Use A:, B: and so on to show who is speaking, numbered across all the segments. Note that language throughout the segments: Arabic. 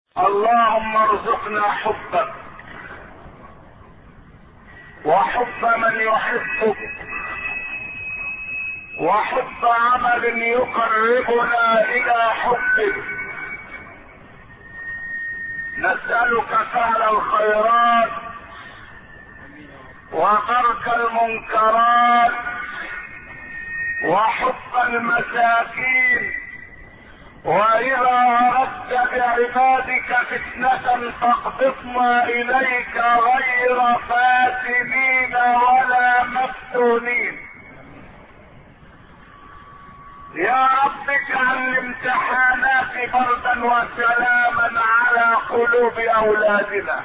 A: اللهم ارزقنا حبك وحب من يحبك وحب عمل يقربنا الى حبك. نسألك فعل الخيرات وترك المنكرات وحب المساكين، واذا اردت بعبادك فتنة فاقبضنا اليك غير فاتنين ولا مفتونين. يا رب اجعل الامتحانات بردا وسلاما على قلوب اولادنا.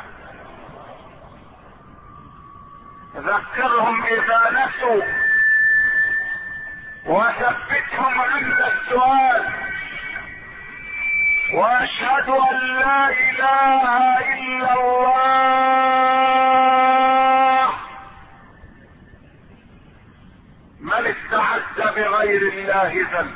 A: ذكرهم اذا نسوا وثبتهم عند السؤال. واشهد ان لا اله الا الله. من استعز بغير الله ذل.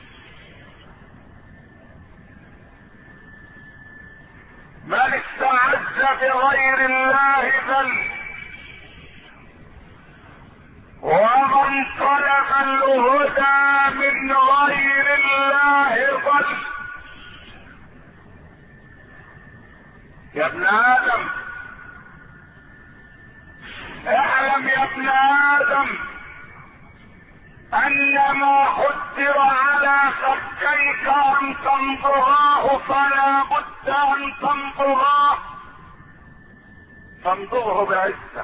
A: من استعز بغير الله ذل. ومن طلب الهدى من غير الله ضل. يا ابن ادم اعلم يا ابن ادم ان ما قدر على خديك ان تمضغاه فلا بد ان تمضغاه. فامضغه بعزه،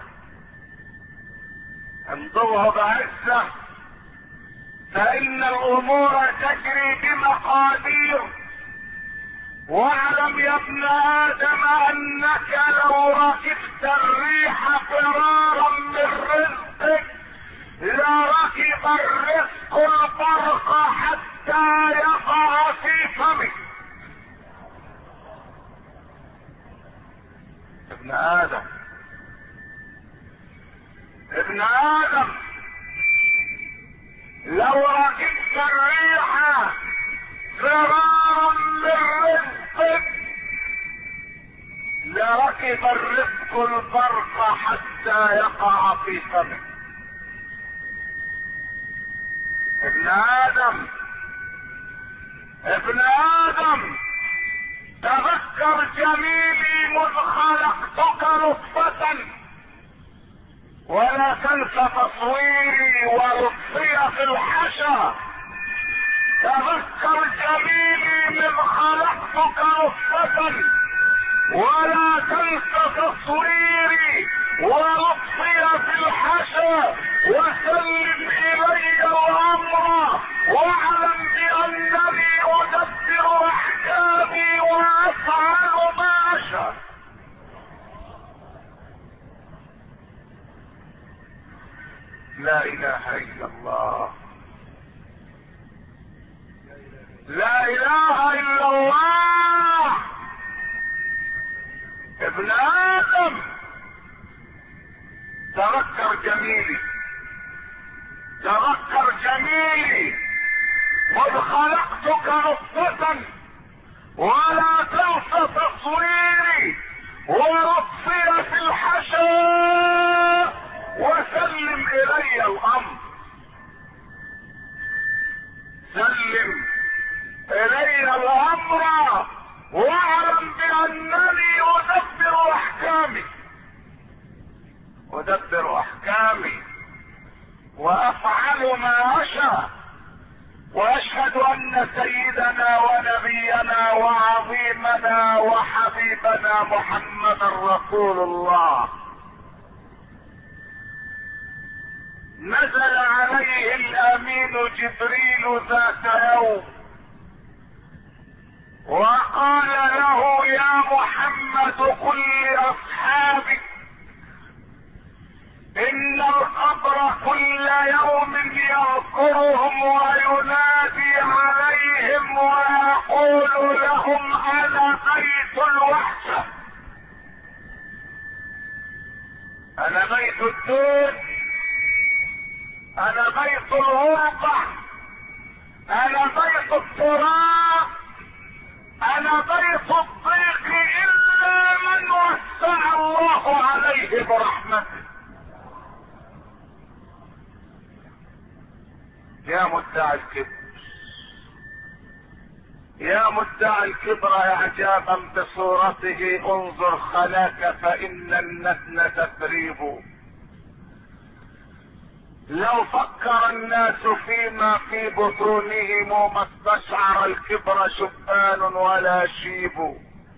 A: امضغه بعزه، فان الامور تجري بمقادير. واعلم يا ابن ادم انك لو ركبت الريح فرارا من رزقك لركب الرزق البرق حتى يقع في فمك. ابن ادم ابن ادم لو ركبت الريح فرارا من رزقك لركب الرزق البرق حتى يقع في فمك. ابن ادم ابن ادم تذكر جميلي مذ خلقتك نطفة ولا تنس تصويري ولطفي في الحشا. تذكر جميلي مذ خلقتك نطفة ولا تنس تصويري ولطفي في الحشا. وسلم الي الامر واعلم بانني ادبر احكامي وافعل ما اشاء. لا اله الا الله. لا اله الا الله. ابن ادم تذكر جميلي، تذكر جميلي قد خلقتك نطفة ولا تنس تصويري ولطفي في الحشا. وسلم الي الامر، سلم الي الامر واعلم بانني ادبر احكامي، ادبر احكامي وافعل ما اشاء. واشهد ان سيدنا ونبينا وعظيمنا وحبيبنا محمدا رسول الله نزل عليه الامين جبريل ذات يوم وقال له يا محمد قل لاصحابك ان القبر كل يوم يذكرهم وينادي عليهم ويقول لهم انا بيت الوحشة، انا بيت الدود، انا بيت الغربة، انا بيت التراب، انا بيت الضيق مدعي الكبر. يا مدعي الكبر اعجابا بصورته انظر خلاك فان النتن تثريب. لو فكر الناس فيما في بطونهم ما استشعر الكبر شبان ولا شيب.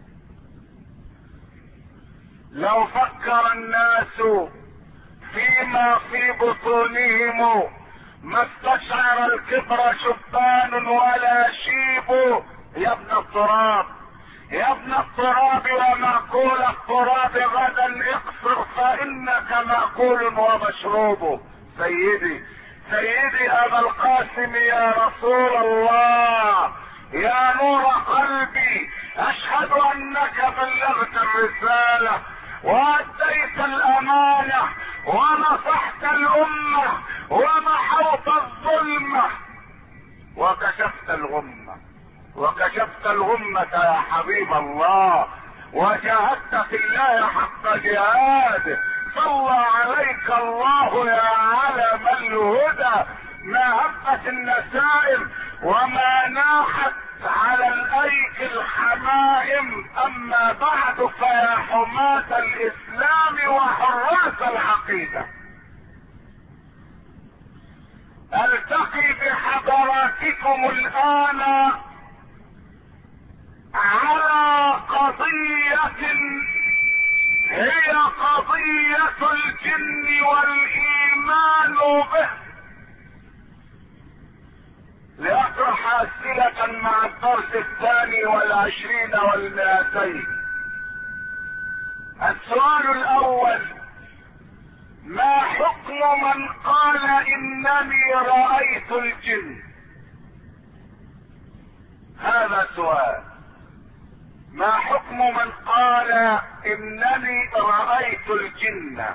A: لو فكر الناس فيما في بطونهم ما استشعر الكبر شبان ولا شيب. يا ابن التراب، يا ابن التراب ومأكول التراب غدا اقصر فانك مأكول ومشروب. سيدي سيدي ابا القاسم يا رسول الله، يا نور قلبي، اشهد انك بلغت الرسالة واديت الامانة ونصحت الامة ومحوت الظلمة وكشفت الغمة، وكشفت الغمة يا حبيب الله، وجاهدت في الله حق جهاده. صلى عليك الله يا علم الهدى. ما هبت النسائم وما ناحت على الايك الحمائم. اما بعد فيا حماة الاسلام وحراس العقيدة، التقي بحضراتكم الان على قضية هي قضية الجن والايمان به. لأطرح أسئلة مع الدرس 22 و200. السؤال الأول: ما حكم من قال إنني رأيت الجن؟ هذا سؤال. ما حكم من قال إنني رأيت الجن؟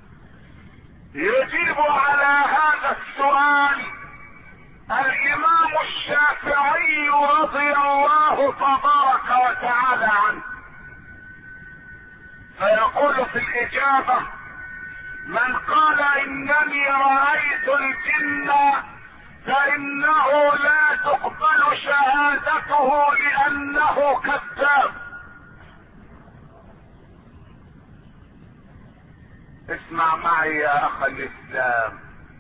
A: يجيب على هذا السؤال الامام الشافعي رضي الله تبارك وتعالى عنه، فيقول في الاجابة: من قال انني رأيت الجن فانه لا تقبل شهادته لانه كذاب. اسمع معي يا اخ الاسلام،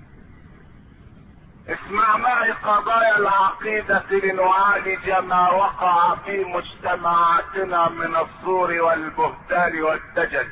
A: اسمع معي قضايا العقيدة لنعالج ما وقع في مجتمعاتنا من الزور والبهتان والدجل.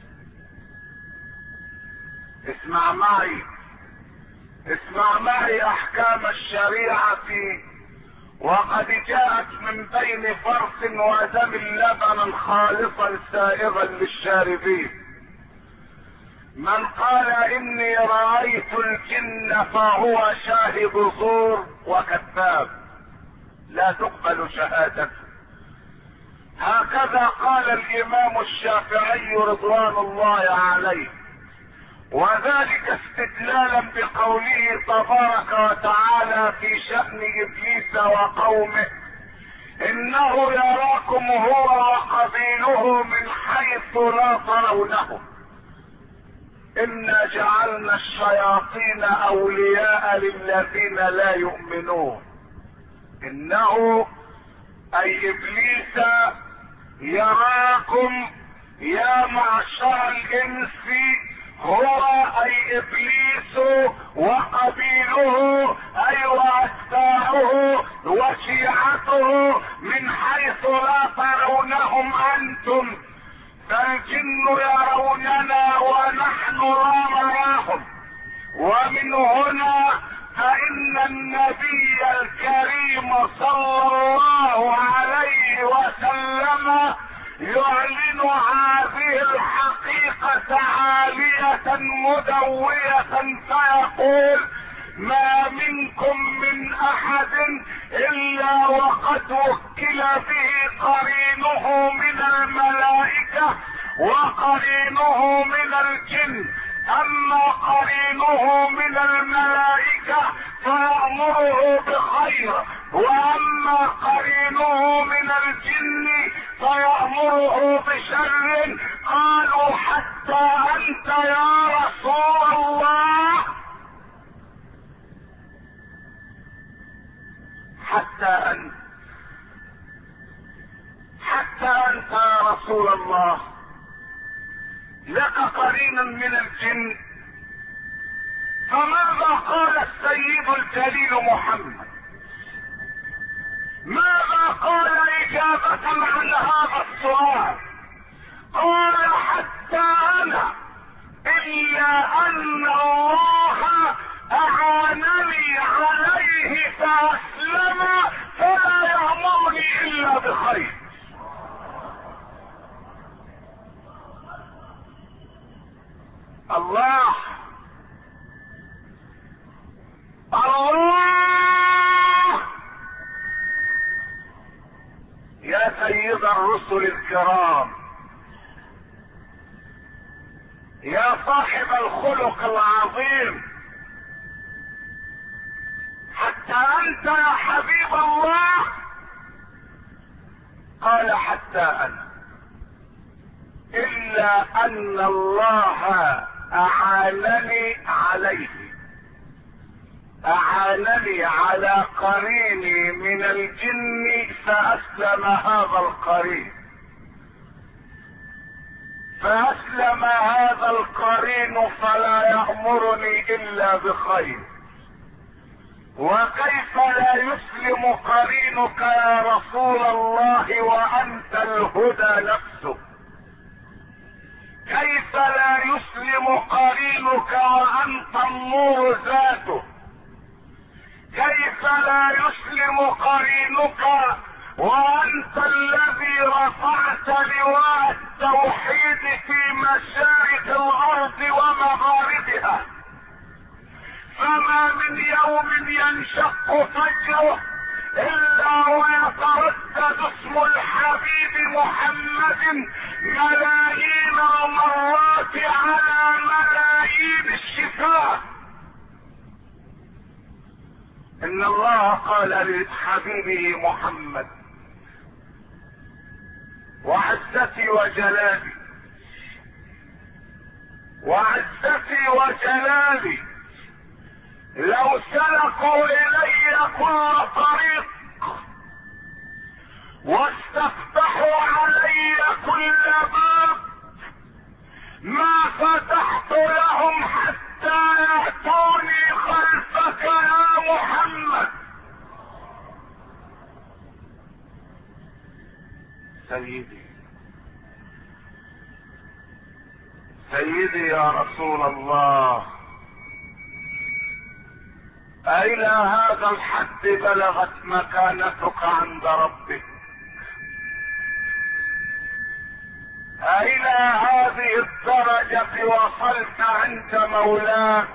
A: اسمع معي، اسمع معي احكام الشريعة وقد جاءت من بين فرث ودم لبنا خالصا سائغا للشاربين. من قال اني رأيت الجن فهو شاهد زور وكذاب، لا تقبل شهادته. هكذا قال الامام الشافعي رضوان الله عليه، وذلك استدلالا بقوله تبارك وتعالى في شأن ابليس وقومه: انه يراكم هو وقبيله من حيث لا ترونهم انا جعلنا الشياطين اولياء للذين لا يؤمنون. انه اي ابليس يراكم يا معشر الانس، هو اي ابليس وقبيله اي واتباعه وشيعته من حيث لا ترونهم انتم، فالجن يروننا ونحن لا نراهم. ومن هنا فإن النبي الكريم صلى الله عليه وسلم يعلن هذه الحقيقة عالية مدوية فيقول: ما منكم من احد الا وقد وكل به قرينه من الملائكة وقرينه من الجن. اما قرينه من الملائكة فيأمره بخير، واما قرينه من الجن فيأمره بشر. قالوا: حتى انت يا رسول الله؟ حتى أنت يا رسول الله لك قرين من الجن، فماذا قال السيد الجليل محمد؟ ماذا قال إجابة عن هذا السؤال؟ قال حتى أنا إلا أن الله أعانني عليه فأسلم فلا يأمرني إلا بخير. الله يا سيد الرسل الكرام، يا صاحب الخلق العظيم، حتى أنت يا حبيب الله. قال حتى أنا إلا أن الله أعانني على قريني من الجن فأسلم هذا القرين فلا يأمرني إلا بخير. وكيف لا يسلم قرينك يا رسول الله وأنت الهدى نفسه؟ كيف لا يسلم قرينك وأنت النور ذاته؟ كيف لا يسلم قرينك وأنت الذي رفعت لواء التوحيد في مشارق الأرض ومغاربها؟ فما من يوم ينشق فجره إلا ويتردد اسم الحبيب محمد ملايين المرات على ملايين الشفاه. إن الله قال لحبيبه محمد: وعزتي وجلالي لو سلكوا إلي كل طريق واستفتحوا علي كل باب ما فتحت لهم حتى يأتوني خلفك يا محمد. سيدي يا رسول الله، أين هذا الحد بلغت مكانتك عند ربك؟ أين هذه الدرجة وصلت عند مولاك؟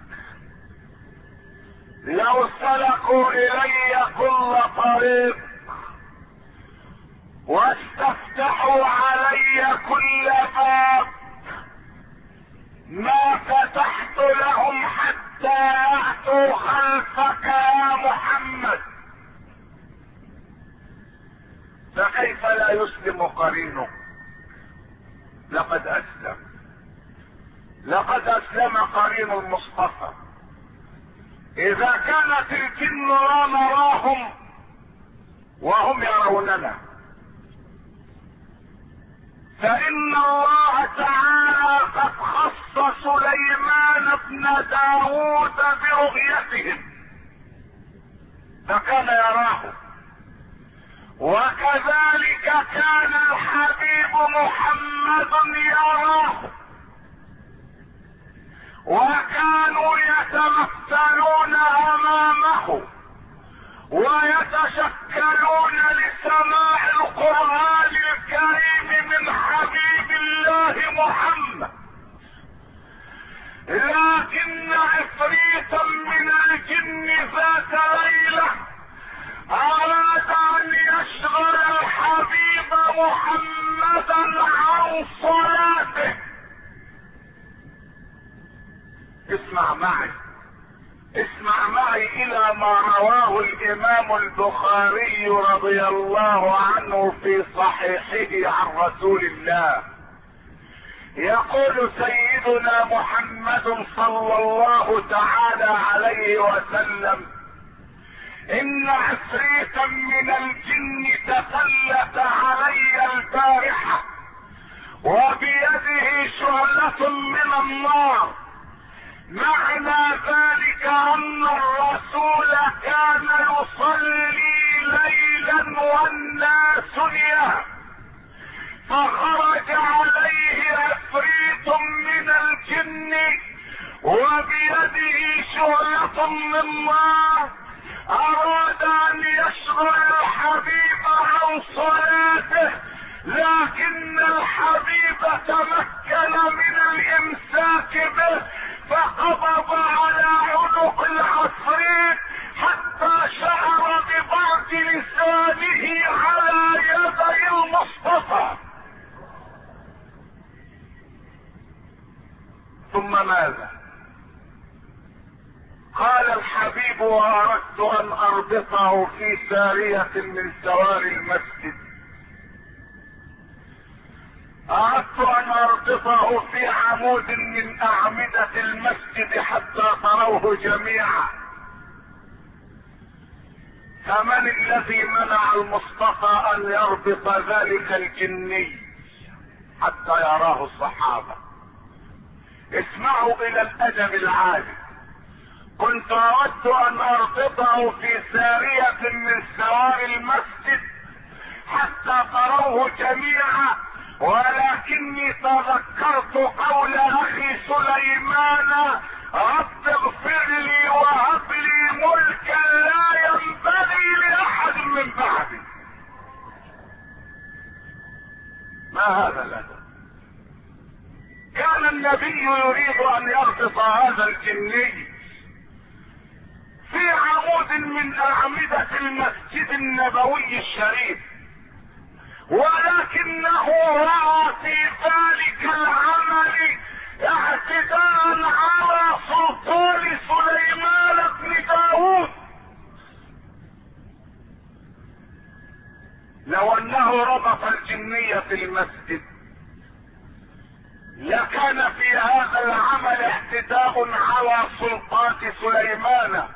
A: لو سلكوا إلي كل طريق واستفتحوا علي كل باب ما فتحت لهم حتى يأتوا خلفك يا محمد. فكيف لا يسلم قرينه؟ لقد أسلم قرين المصطفى. إذا كانت الجن لا نراهم وهم يروننا، فإن الله تعالى قد خص سليمان بن داود برؤيتهم فكان يراه، وكذلك كان الحبيب محمد يراه، وكانوا يتمثلون امامه ويتشكلون لسماع القرآن الكريم من حبيب الله محمد. لكن عفريتا من الجن ذات ليلة أراد أن يشغل الحبيب محمدا عن صلاته. اسمع معي الى ما رواه الامام البخاري رضي الله عنه في صحيحه عن رسول الله. يقول سيدنا محمد صلى الله تعالى عليه وسلم: ان عفريتا من الجن تسلط علي البارحة وبيده شعلة من النار. معنى ذلك ان الرسول كان يصلي ليلا والناس نيام، فخرج عليه عفريت من الجن وبيده شعلة من نار، اراد ان يشغل الحبيب عن صلاته، لكن الحبيب تمكن من الامساك به فقبض على عنق العفريت حتى شعر ببعد لسانه على يدي المصطفى. ثم ماذا؟ قال الحبيب واردت ان اربطه في سارية من سوار المسجد، اردت ان اربطه في عمود من اعمدة المسجد حتى تروه جميعا. فمن الذي منع المصطفى ان يربط ذلك الجني حتى يراه الصحابة؟ اسمعوا الى الادب العالي. كنت اردت ان اربطه في سارية من سوار المسجد حتى تروه جميعا، ولكني تذكرت قول اخي سليمان: رب اغفر لي وهب لي ملكا لا ينبغي لاحد من بعدي. ما هذا الادب؟ كان النبي يريد ان يربط هذا الجني في عمود من اعمدة المسجد النبوي الشريف، ولكنه رأى في ذلك العمل اعتداء على سلطان سليمان بن داود. لو انه ربط الجنية في المسجد لكان في هذا العمل اعتداء على سلطات سليمان،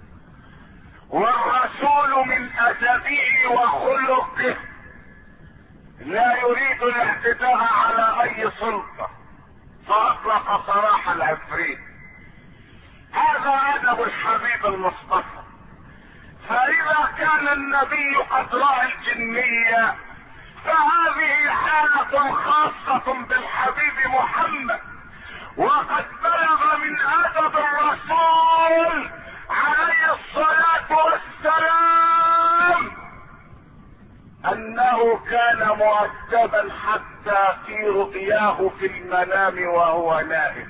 A: والرسول من ادبه وخلقه لا يريد الاعتداء على اي سلطة، فاطلق سراح العفريت. هذا ادب الحبيب المصطفى. فاذا كان النبي قد راى الجنية فهذه حالة خاصة بالحبيب محمد، وقد بلغ من ادب الرسول عليه الصلاة والسلام انه كان مؤدبا حتى في رؤياه في المنام وهو نائم.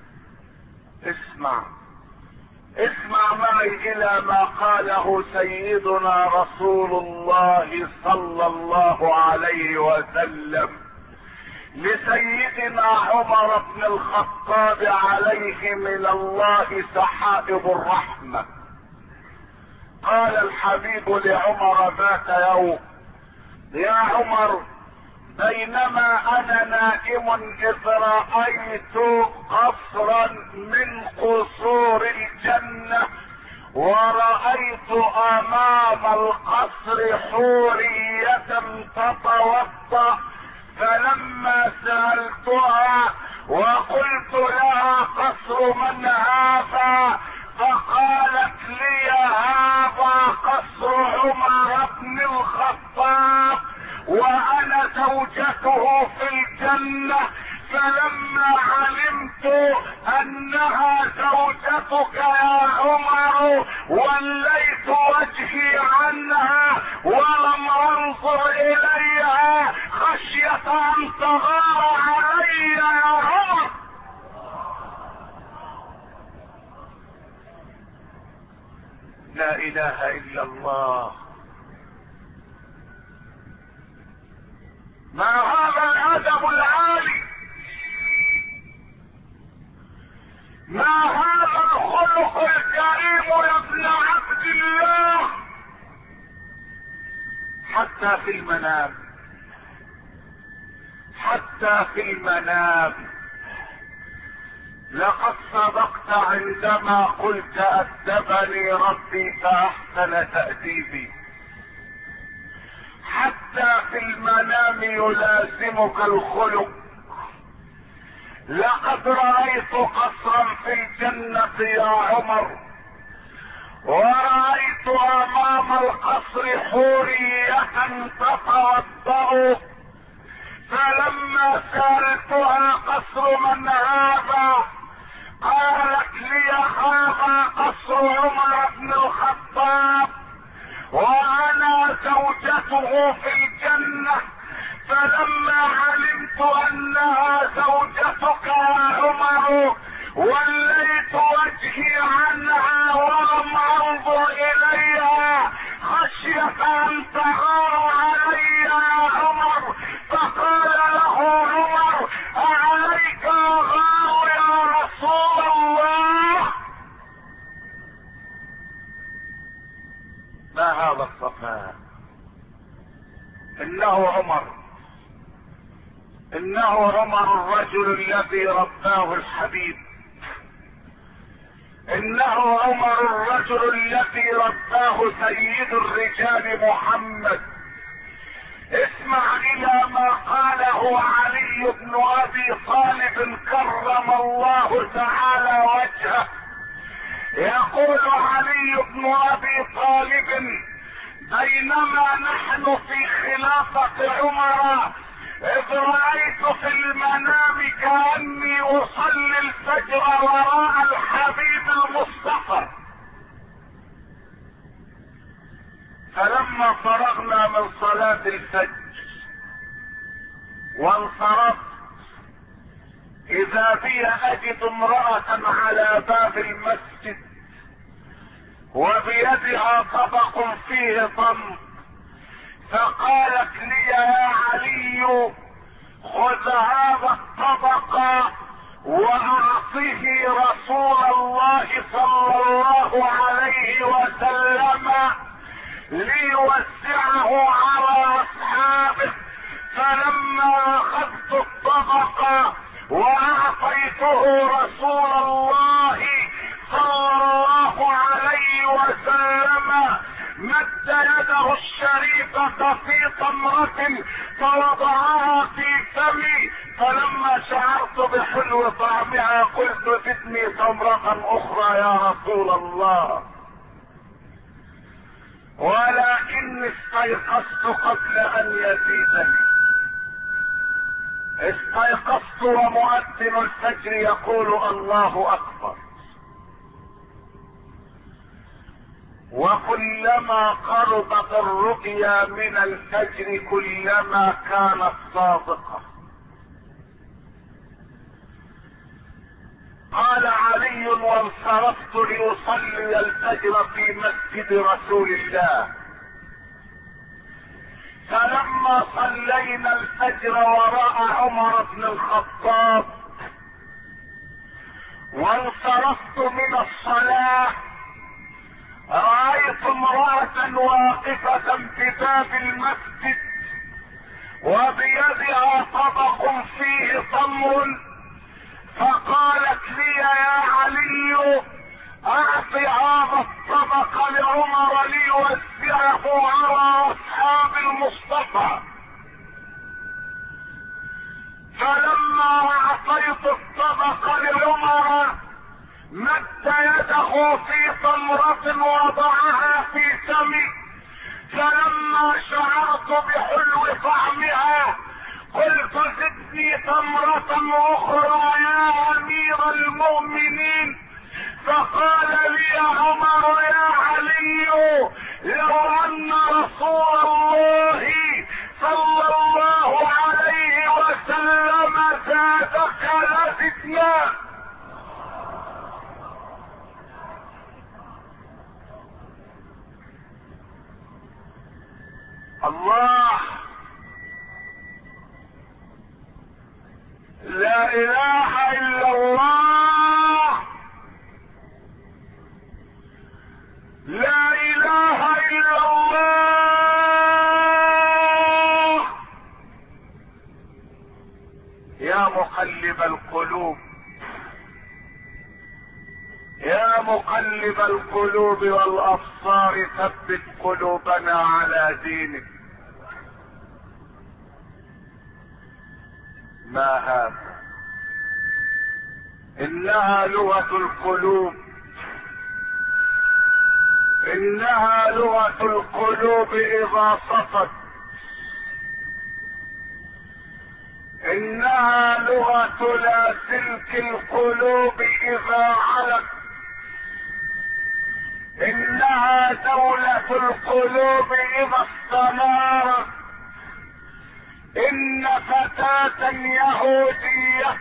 A: اسمع معي الى ما قاله سيدنا رسول الله صلى الله عليه وسلم لسيدنا عمر بن الخطاب عليه من الله سحائب الرحمة. قال الحبيب لعمر ذات يوم: يا عمر، بينما انا نائم اذ رأيت قصرا من قصور الجنة، ورأيت امام القصر حورية تتوضأ، فلما سألتها وقلت لها: قصر من هذا؟ فقالت لي: هذا قصر عمر بن الخطاب وانا زوجته في الجنة. فلما علمت انها زوجتك يا عمر وليت وجهي عنها ولم انظر اليها خشية ان تغار علي يا عمر. لا اله الا الله. ما هذا الادب العالي؟ ما هذا الخلق الكريم يا ابن عبد الله؟ حتى في المنام، حتى في المنام لقد صدقت عندما قلت أدبني ربي فأحسن تأديبي. حتى في المنام يلازمك الخلق. لقد رأيت قصرا في الجنة يا عمر، ورأيت أمام القصر حورية تتوضأ، فلما سألتها قصر من هذا قالت لي هذا قصر عمر بن الخطاب وانا زوجته في الجنة. فلما علمت انها زوجتك يا عمر وليت وجهي عنها ولم انظر اليها خشية ان تغار علي يا عمر. فقال له عمر اعليك غار يا رسول الله؟ ما هذا الصفاء؟ انه عمر الرجل الذي رباه الحبيب. انه عمر الرجل الذي رباه سيد الرجال محمد. اسمع الى ما قاله علي بن ابي طالب كرم الله تعالى وجهه. يقول علي بن ابي طالب بينما نحن في خلافة عمر اذ رأيت في المنام كأني اصلي الفجر وراء الحبيب المصطفى. فلما فرغنا من صلاة الفجر وانصرفت اذا بي اجد امرأة على باب المسجد وبيدها طبق فيه تمر، فقالت لي يا علي خذ هذا الطبق واعطه رسول الله صلى الله عليه وسلم ليوزعه على اصحابه. فلما اخذت الطبق واعطيته رسول الله صلى الله عليه وسلم مد يده الشريفة في تمرة فوضعها في فمي، فلما شعرت بحلو طعمها قلت زدني تمرة اخرى يا رسول الله، ولكني استيقظت قبل ان يزيدني. استيقظت ومؤذن الفجر يقول الله اكبر. وكلما قربت الرؤيا من الفجر كلما كانت صادقة. قال علي وانصرفت لأصلي الفجر في مسجد رسول الله، فلما صلينا الفجر وراء عمر بن الخطاب وانصرفت من الصلاة رأيت امرأة واقفة بباب المسجد وبيدها طبق فيه تمر، فقالت لي يا علي اعط هذا الطبق لعمر ليوزعه على اصحاب المصطفى. فلما اعطيت الطبق لعمر مد يده في تمرة وضعها في فمي، فلما شعرت بحلو طعمها قلت زدني تمرة اخرى يا امير المؤمنين. فقال لي عمر يا علي لو ان رسول الله صلى الله عليه وسلم زادك لزدنا. الله، لا اله الا الله، لا اله الا الله. يا مقلب القلوب يا مقلب القلوب والابصار ثبت قلوبنا على دينك. ما هذا؟ انها لغة القلوب، انها لغة القلوب اذا صفت، انها لغة لاسلك القلوب اذا علت، انها دولة القلوب اذا استنارت. ان فتاة يهودية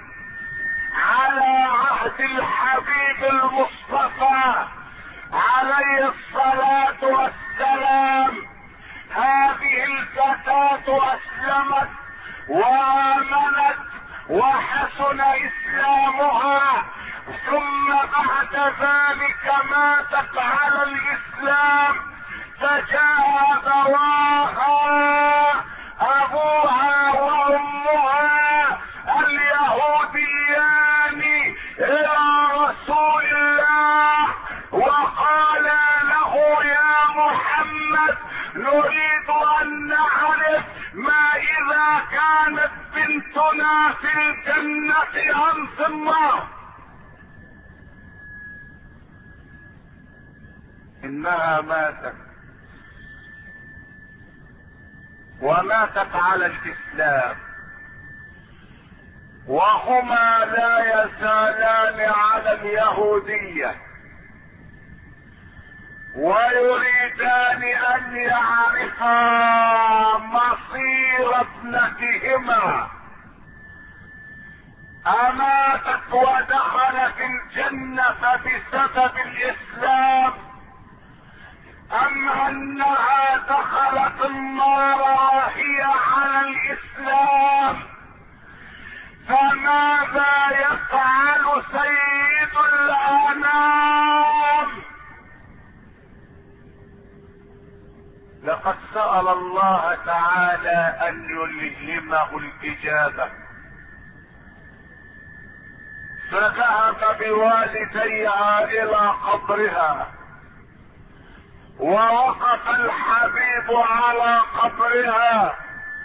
A: على عهد الحبيب المصطفى عليه الصلاة والسلام، هذه الفتاة اسلمت وامنت وحسن اسلامها، ثم بعد ذلك ماتت على الاسلام، فجاء ابواها ابوها وامها اليهوديان الى رسول الله وقال له يا محمد نريد ان نعرف ما اذا كانت بنتنا في الجنة ام في النار. انها ماتت وماتت على الاسلام، وهما لا يزالان على اليهودية ويريدان ان يعرفا مصير ابنتهما، اماتت ودخلت الجنة بسبب الاسلام ام انها دخلت النار وهي على الاسلام. فماذا يفعل سيد الانام؟ لقد سأل الله تعالى ان يلهمه الاجابة، فذهب بوالديها الى قبرها ووقف الحبيب على قبرها.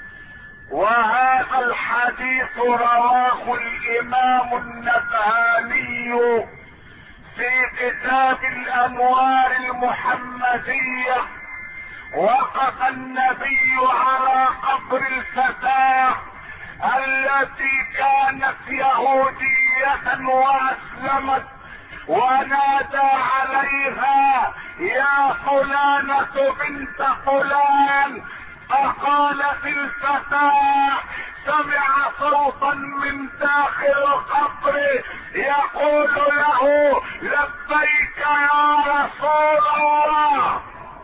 A: وهذا الحديث رواه الامام النبهاني في كتاب الانوار المحمدية. وقف النبي على قبر الفتاة التي كانت يهودية واسلمت، ونادى عليها يا فلانة بنت فلان، فقالت الفتاة سمع صوتا من داخل القبر يقول له لبيك يا رسول الله.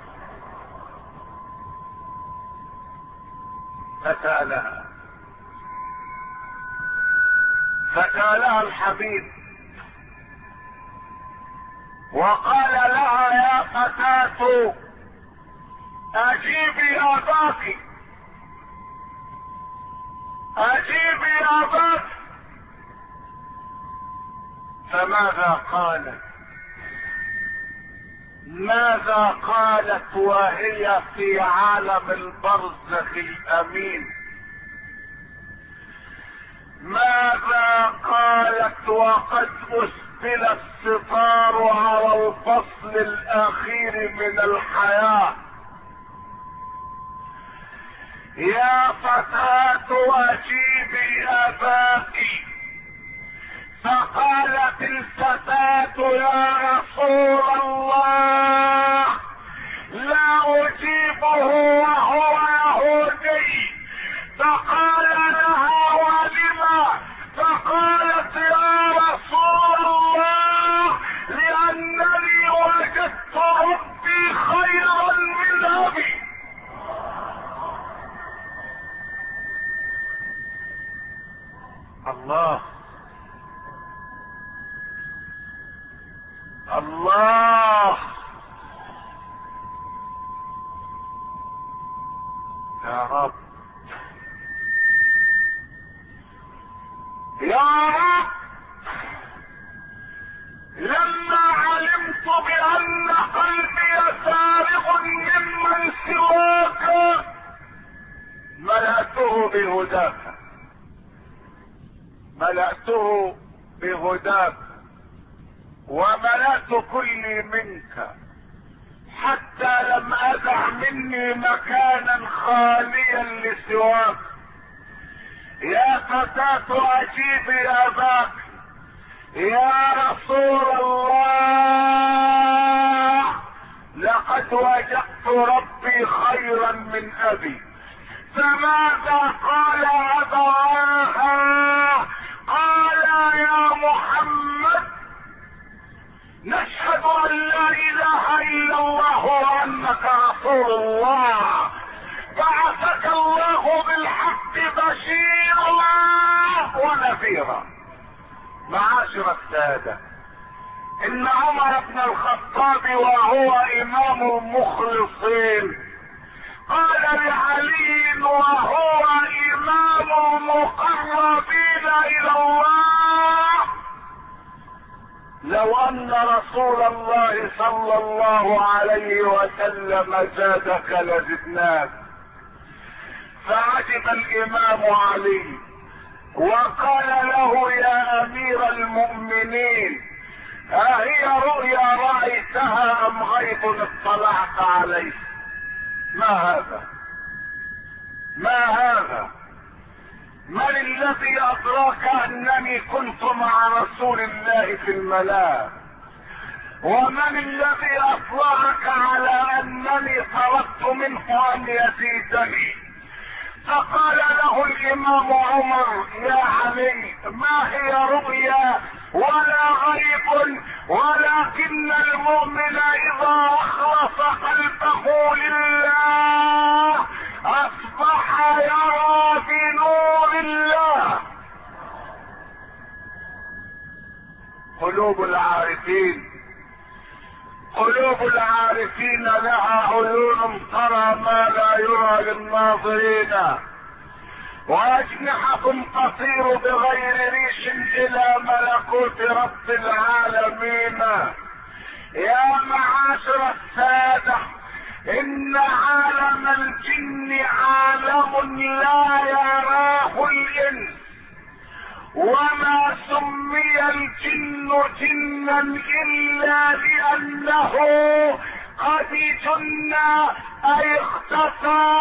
A: فسألها الحبيب وقال لها يا فتاة اجيبي اباك، اجيبي اباك. فماذا قالت؟ ماذا قالت وهي في عالم البرزخ الامين؟ ماذا قالت وقد اسبل الستار على الفصل الاخير من الحياة؟ يا فتاة اجيبي اباك. فقالت الفتاة يا رسول الله لا اجيبه وهو يهودي. فقال لها ولما؟ فقالت يا رسول الله لانني وجدت ربي خيرا من ابي. الله الله يا رب، يا رب لما علمت بان قلبي فارغ ممن سواك ملأته بهداك، ملأته بهداك وملأت كلي منك، حتى لم أدع مني مكانا خاليا لسواك. يا فتاة أجيبي أباك يا رسول الله، لقد وجدت ربي خيرا من أبي. فماذا قال أبواها؟ قال يا محمد نشهد ان لا اله الا الله وانك رسول الله، بعثك الله بالحق بشيرا ونذيرا. معاشر السادة، ان عمر بن الخطاب وهو امام المخلصين قال لعلي وهو امام المقربين الى الله: لو ان رسول الله صلى الله عليه وسلم زادك لزدناك. فعجب الامام علي وقال له: يا امير المؤمنين، اهي رؤيا رايتها ام غيب اطلعت عليه؟ ما هذا؟ ما هذا؟ من الذي ادراك انني كنت مع رسول الله في المنام؟ ومن الذي اطلعك على انني طلبت منه ان يزيدني؟ فقال له الامام عمر: يا علي، ما هي رؤيا ولا غيب، ولكن المؤمن اذا اخلص قلبه لله اصبح يرى بنور الله. قلوب العارفين، قلوب العارفين لها عيون ترى ما لا يرى للناظرين، واجنحة تطير بغير ريش الى ملكوت رب العالمين. يا معاشر السادة، ان عالم الجن عالم لا يراه الانس، وما سمي الجن جنا الا لانه قد جن اي اختفى.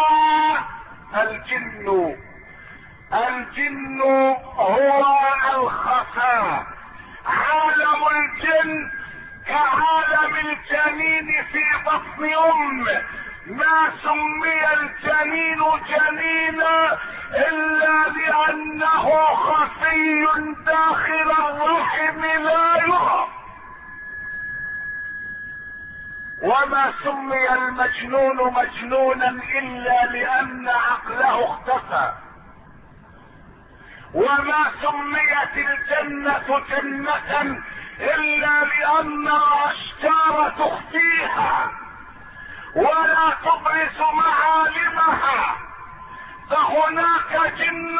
A: الجن هو الخفاء. عالم الجن كعالم الجنين في بطن امه، ما سمي الجنين جنينا الا لانه خفي داخل الرحم لا يرى. وما سمي المجنون مجنونا الا لان عقله اختفى. وما سميت الجنة جنة الا لان الاشجار تخفيها ولا تبرز معالمها. فهناك جن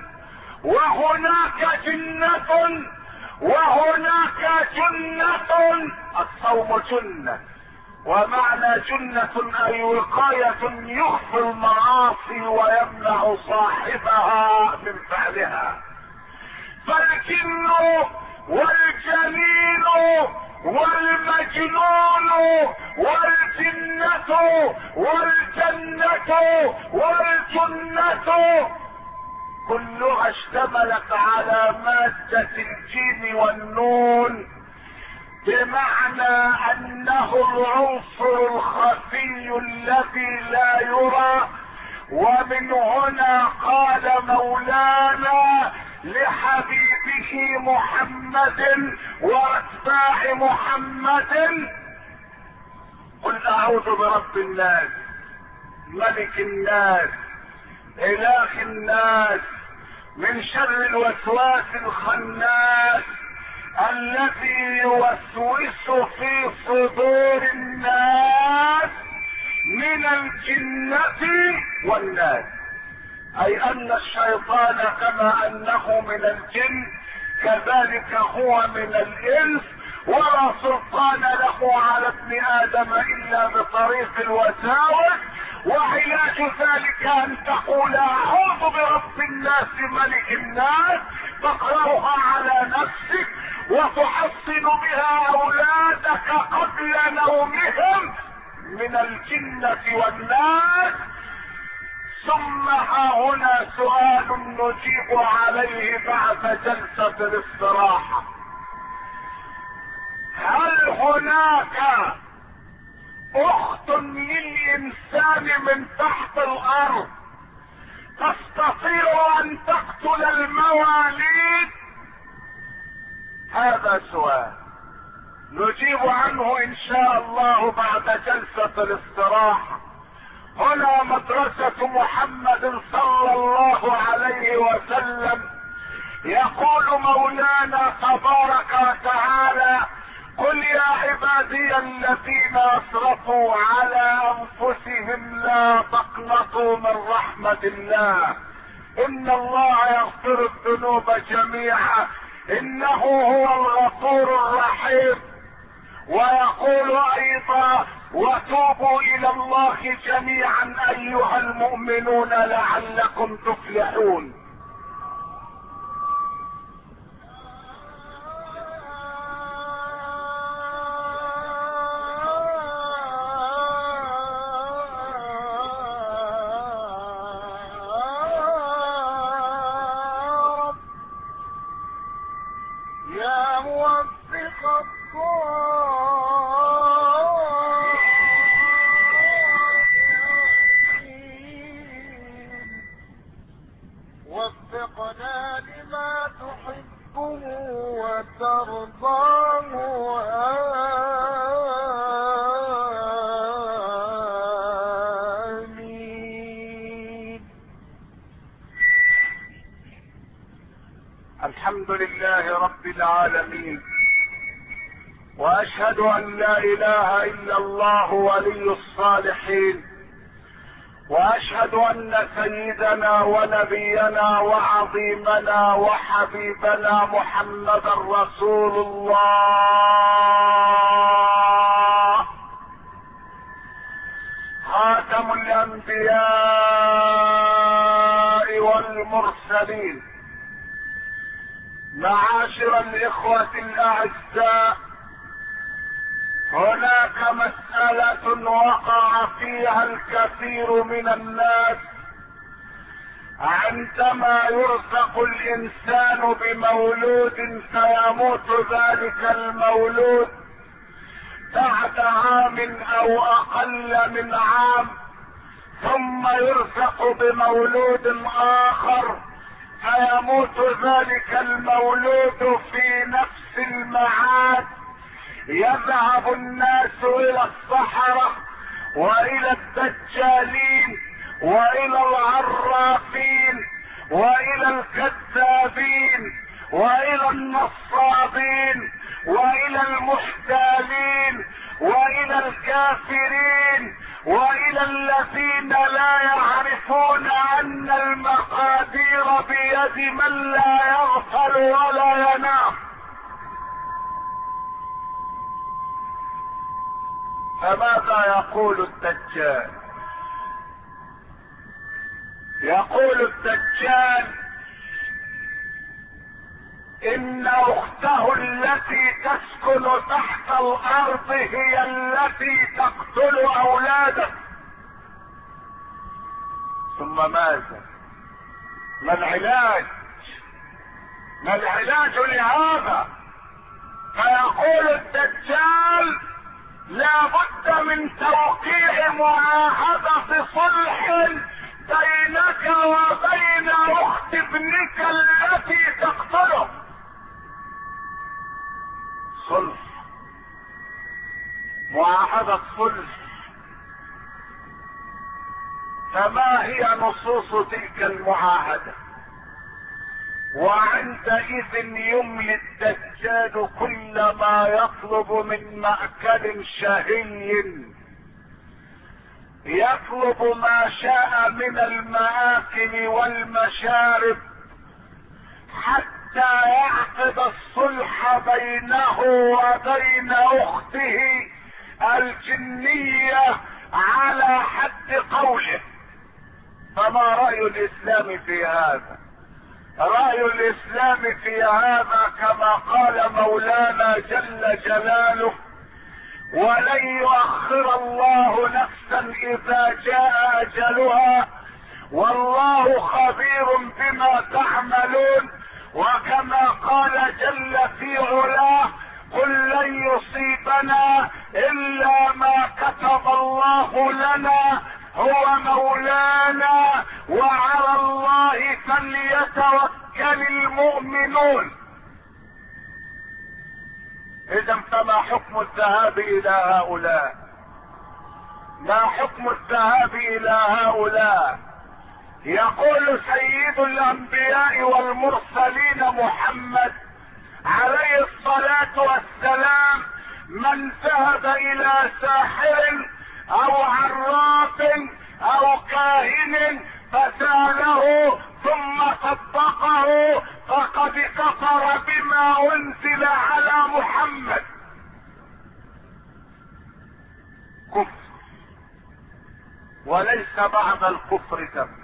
A: وهناك جنة وهناك جنة. الصوم جنة، ومعنى جنة اي وقاية يخفي المعاصي ويمنع صاحبها من فعلها. فالجن والجنين والمجنون والجنة والجنة والجنة كلها اشتملت على مادة الجيم والنون، بمعنى انه العنصر الخفي الذي لا يرى. ومن هنا قال مولانا لحبيبه محمد واتباع محمد: قل اعوذ برب الناس، ملك الناس، اله الناس، من شر الوسواس الخناس الذي يوسوس في صدور الناس من الجنة والناس. اي ان الشيطان كما انه من الجن كذلك هو من الانس، ولا سلطان له على ابن ادم الا بطريق الوساوس. وعلاج ذلك ان تقول اعوذ برب الناس ملك الناس، تقرأها على نفسك وتحصن بها اولادك قبل نومهم من الجنة والناس. ثم ها هنا سؤال نجيب عليه بعد جلسة الاستراحة. هل هناك اخت للانسان من تحت الارض تستطيع ان تقتل المواليد؟ هذا سؤال نجيب عنه ان شاء الله بعد جلسة الاستراحة. هنا مدرسة محمد صلى الله عليه وسلم. يقول مولانا تبارك وتعالى: قل يا عبادي الذين اسرفوا على انفسهم لا تقنطوا من رحمة الله ان الله يغفر الذنوب جميعا انه هو الغفور الرحيم. ويقول ايضا: وتوبوا الى الله جميعا ايها المؤمنون لعلكم تفلحون.
B: يا موفق وفقنا لما تحبه وترضاه. آمين.
A: الحمد لله رب العالمين، واشهد ان لا اله الا الله ولي الصالحين، واشهد ان سيدنا ونبينا وعظيمنا وحبيبنا محمدا رسول الله خاتم الانبياء والمرسلين. معاشر الاخوة الاعزاء، هناك مسألة وقع فيها الكثير من الناس عندما يرزق الانسان بمولود فيموت ذلك المولود بعد عام او اقل من عام، ثم يرزق بمولود اخر فيموت ذلك المولود في نفس الميعاد. يذهب الناس الى السحرة والى الدجالين والى العرافين والى الكذابين والى النصابين والى المحتالين والى الكافرين والى الذين لا يعرفون ان المقادير بيد من لا يغفل ولا ينام. فماذا يقول الدجال؟ يقول الدجال: ان اخته التي تسكن تحت الارض هي التي تقتل اولاده. ثم ماذا؟ ما العلاج؟ ما العلاج لهذا؟ فيقول الدجال: لا بد من توقيع معاهدة صلح بينك وبين اخت ابنك التي تقتله. صلح، معاهدة صلح. فما هي نصوص تلك المعاهدة؟ وعندئذ يملي الدجال كل ما يطلب من مأكل شهي، يطلب ما شاء من المآكل والمشارب، حتى حتى يعقد الصلح بينه وبين اخته الجنية على حد قوله. فما رأي الاسلام في هذا؟ رأي الاسلام في هذا كما قال مولانا جل جلاله: ولن يؤخر الله نفسا اذا جاء اجلها والله خبير بما تعملون. وكما قال جل في علاه: قل لن يصيبنا الا ما كتب الله لنا هو مولانا وعلى الله فليتوكل المؤمنون. اذا فما حكم الذهاب الى هؤلاء؟ ما حكم الذهاب الى هؤلاء؟ يقول سيد الانبياء والمرسلين محمد عليه الصلاة والسلام: من ذهب الى ساحر او عراف او كاهن فسأله ثم صدقه فقد كفر بما انزل على محمد. كفر، وليس بعد الكفر كفر،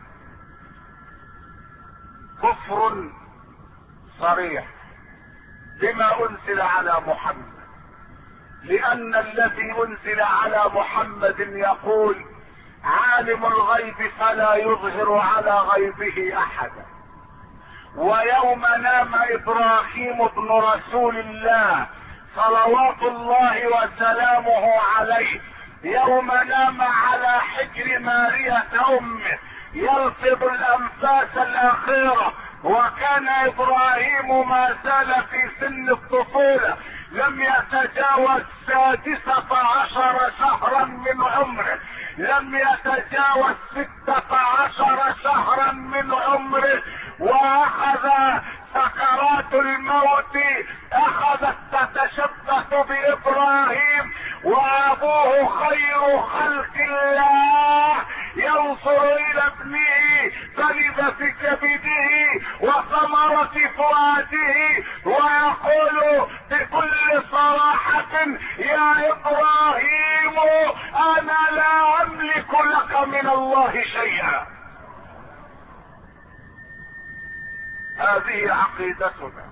A: كفر صريح بما انزل على محمد، لان الذي انزل على محمد يقول: عالم الغيب فلا يظهر على غيبه احدا. ويوم نام ابراهيم ابن رسول الله صلوات الله وسلامه عليه، يوم نام على حجر مارية امه يلفظ الانفاس الاخيرة، وكان ابراهيم ما زال في سن الطفولة، لم يتجاوز 16 شهرا من عمره، لم يتجاوز 16 شهرا من عمره، واخذ سكرات الموت اخذت تتشبث بابراهيم، وابوه خير خلق الله ينظر الى ابنه فلذة كبده وثمرة فؤاده ويقول بكل صراحة: يا ابراهيم انا لا املك لك من الله شيئا. هذه عقيدتنا.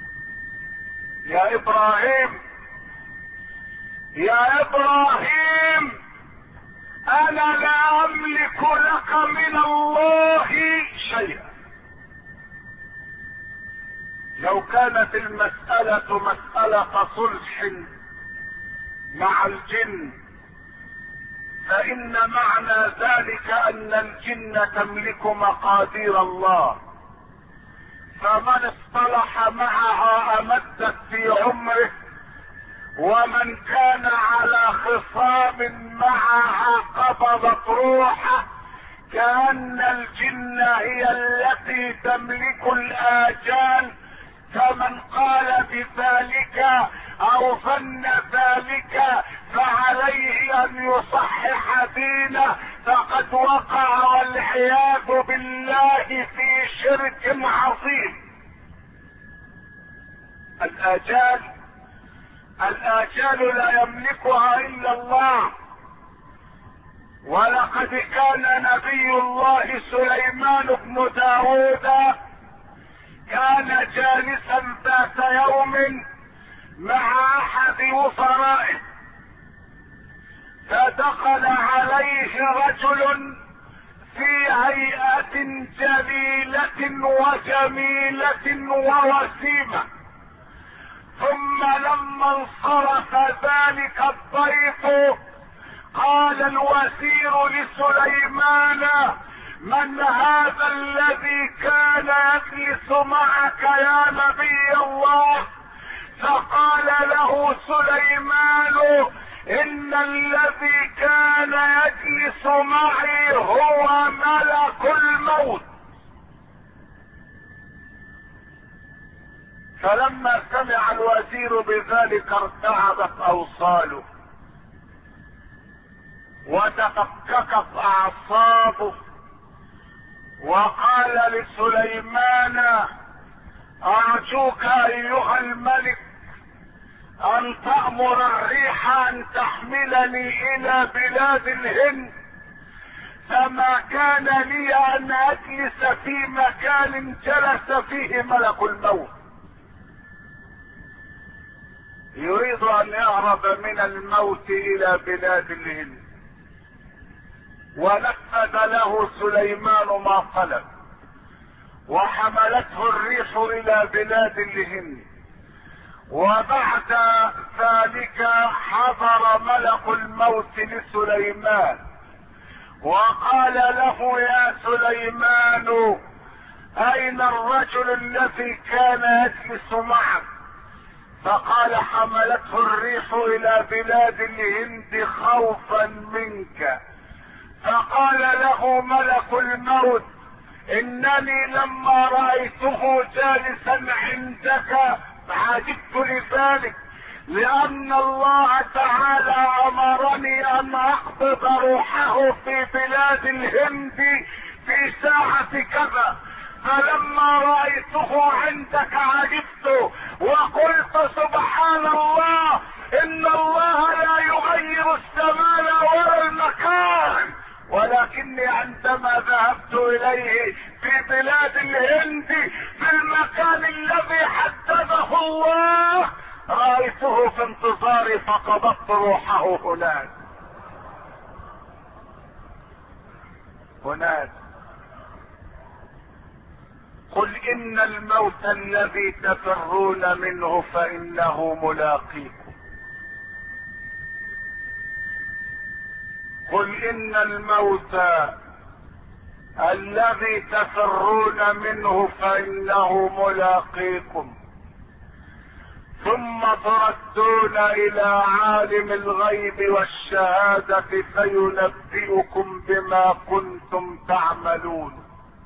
A: يا ابراهيم، يا ابراهيم انا لا املك لك من الله شيئا. لو كانت المسألة مسألة صلح مع الجن فإن معنى ذلك أن الجن تملك مقادير الله، فمن اصطلح معها أمدت في عمره، ومن كان على خصام معها قبضت روحه، كأن الجن هي التي تملك الآجال. فمن قال بذلك او ظن ذلك فعليه ان يصحح دينه، فقد وقع والعياذ بالله في شرك عظيم. الآجال لا يملكها الا الله. ولقد كان نبي الله سليمان بن داود كان جالسا ذات يوم مع احد وزرائه، فدخل عليه رجل في هيئة جليلة وجميلة ووسيمة، ثم لما انصرف ذلك الضيف قال الوزير لسليمان: من هذا الذي كان يجلس معك يا نبي الله؟ فقال له سليمان: ان الذي كان يجلس معي هو ملك الموت. فلما سمع الوزير بذلك ارتعبت اوصاله وتفككت اعصابه، وقال لسليمان: ارجوك ايها الملك ان تأمر الريح ان تحملني الى بلاد الهند، فما كان لي ان اجلس في مكان جلس فيه ملك الموت. يريد ان يهرب من الموت الى بلاد الهند، ونفذ له سليمان ما طلب، وحملته الريح الى بلاد الهند. وبعد ذلك حضر ملك الموت لسليمان وقال له: يا سليمان، اين الرجل الذي كان يجلس معك؟ فقال: حملته الريح الى بلاد الهند خوفا منك. فقال له ملك الموت: انني لما رأيته جالسا عندك عجبت لذلك، لان الله تعالى امرني ان اقبض روحه في بلاد الهند في ساعة كذا، فلما رأيته عندك عجبت وقلت: سبحان الله، ان الله لا يغير الزمان ولا المكان، ولكني عندما ذهبت اليه في بلاد الهند في المكان الذي حدده الله رأيته في انتظاري فقبضت روحه هناك. قل ان الموت الذي تفرون منه فانه ملاقيكم. قل ان الموت الذي تفرون منه فانه ملاقيكم، ثم تردون الى عالم الغيب والشهادة فينبئكم بما كنتم تعملون.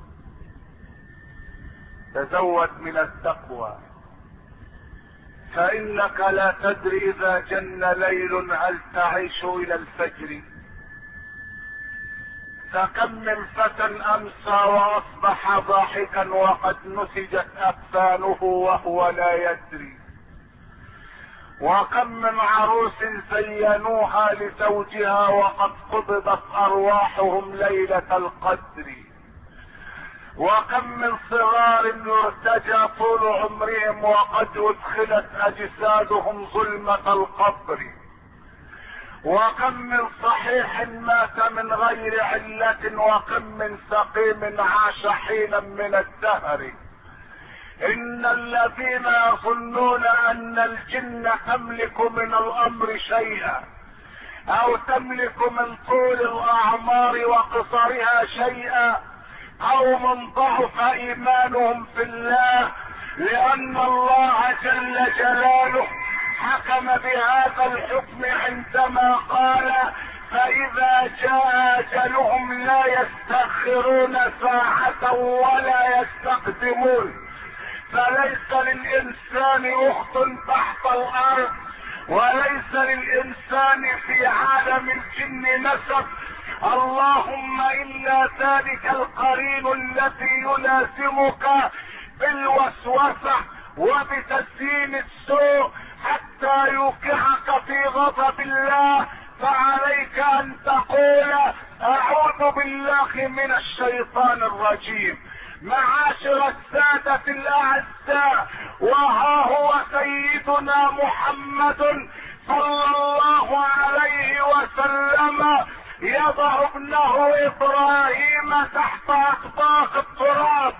A: تزود من التقوى، فانك لا تدري اذا جن ليل هل تعيش الى الفجر. فكم من فتى امسى واصبح ضاحكا وقد نسجت اكفانه وهو لا يدري. وكم من عروس زينوها لزوجها وقد قبضت ارواحهم ليلة القدر. وكم من صغار يرتجى طول عمرهم وقد ادخلت اجسادهم ظلمة القبر. وكم من صحيح مات من غير علة، وكم من سقيم عاش حينا من الدهر. ان الذين يظنون ان الجن تملك من الامر شيئا او تملك من طول الاعمار وقصرها شيئا قوم ضعف ايمانهم في الله، لان الله جل جلاله حكم بهذا الحكم عندما قال: فاذا جاء اجلهم لا يستأخرون ساعة ولا يستقدمون. فليس للانسان اخت تحت الارض، وليس للانسان في عالم الجن نسب، اللهم الا ذلك القرين الذي يلازمك بالوسوسة وبتزيين السوء حتى يوقعك في غضب الله. فعليك ان تقول: اعوذ بالله من الشيطان الرجيم. معاشر السادة الاعزاء، وها هو سيدنا محمد صلى الله عليه وسلم يضع ابنه ابراهيم تحت اطباق التراب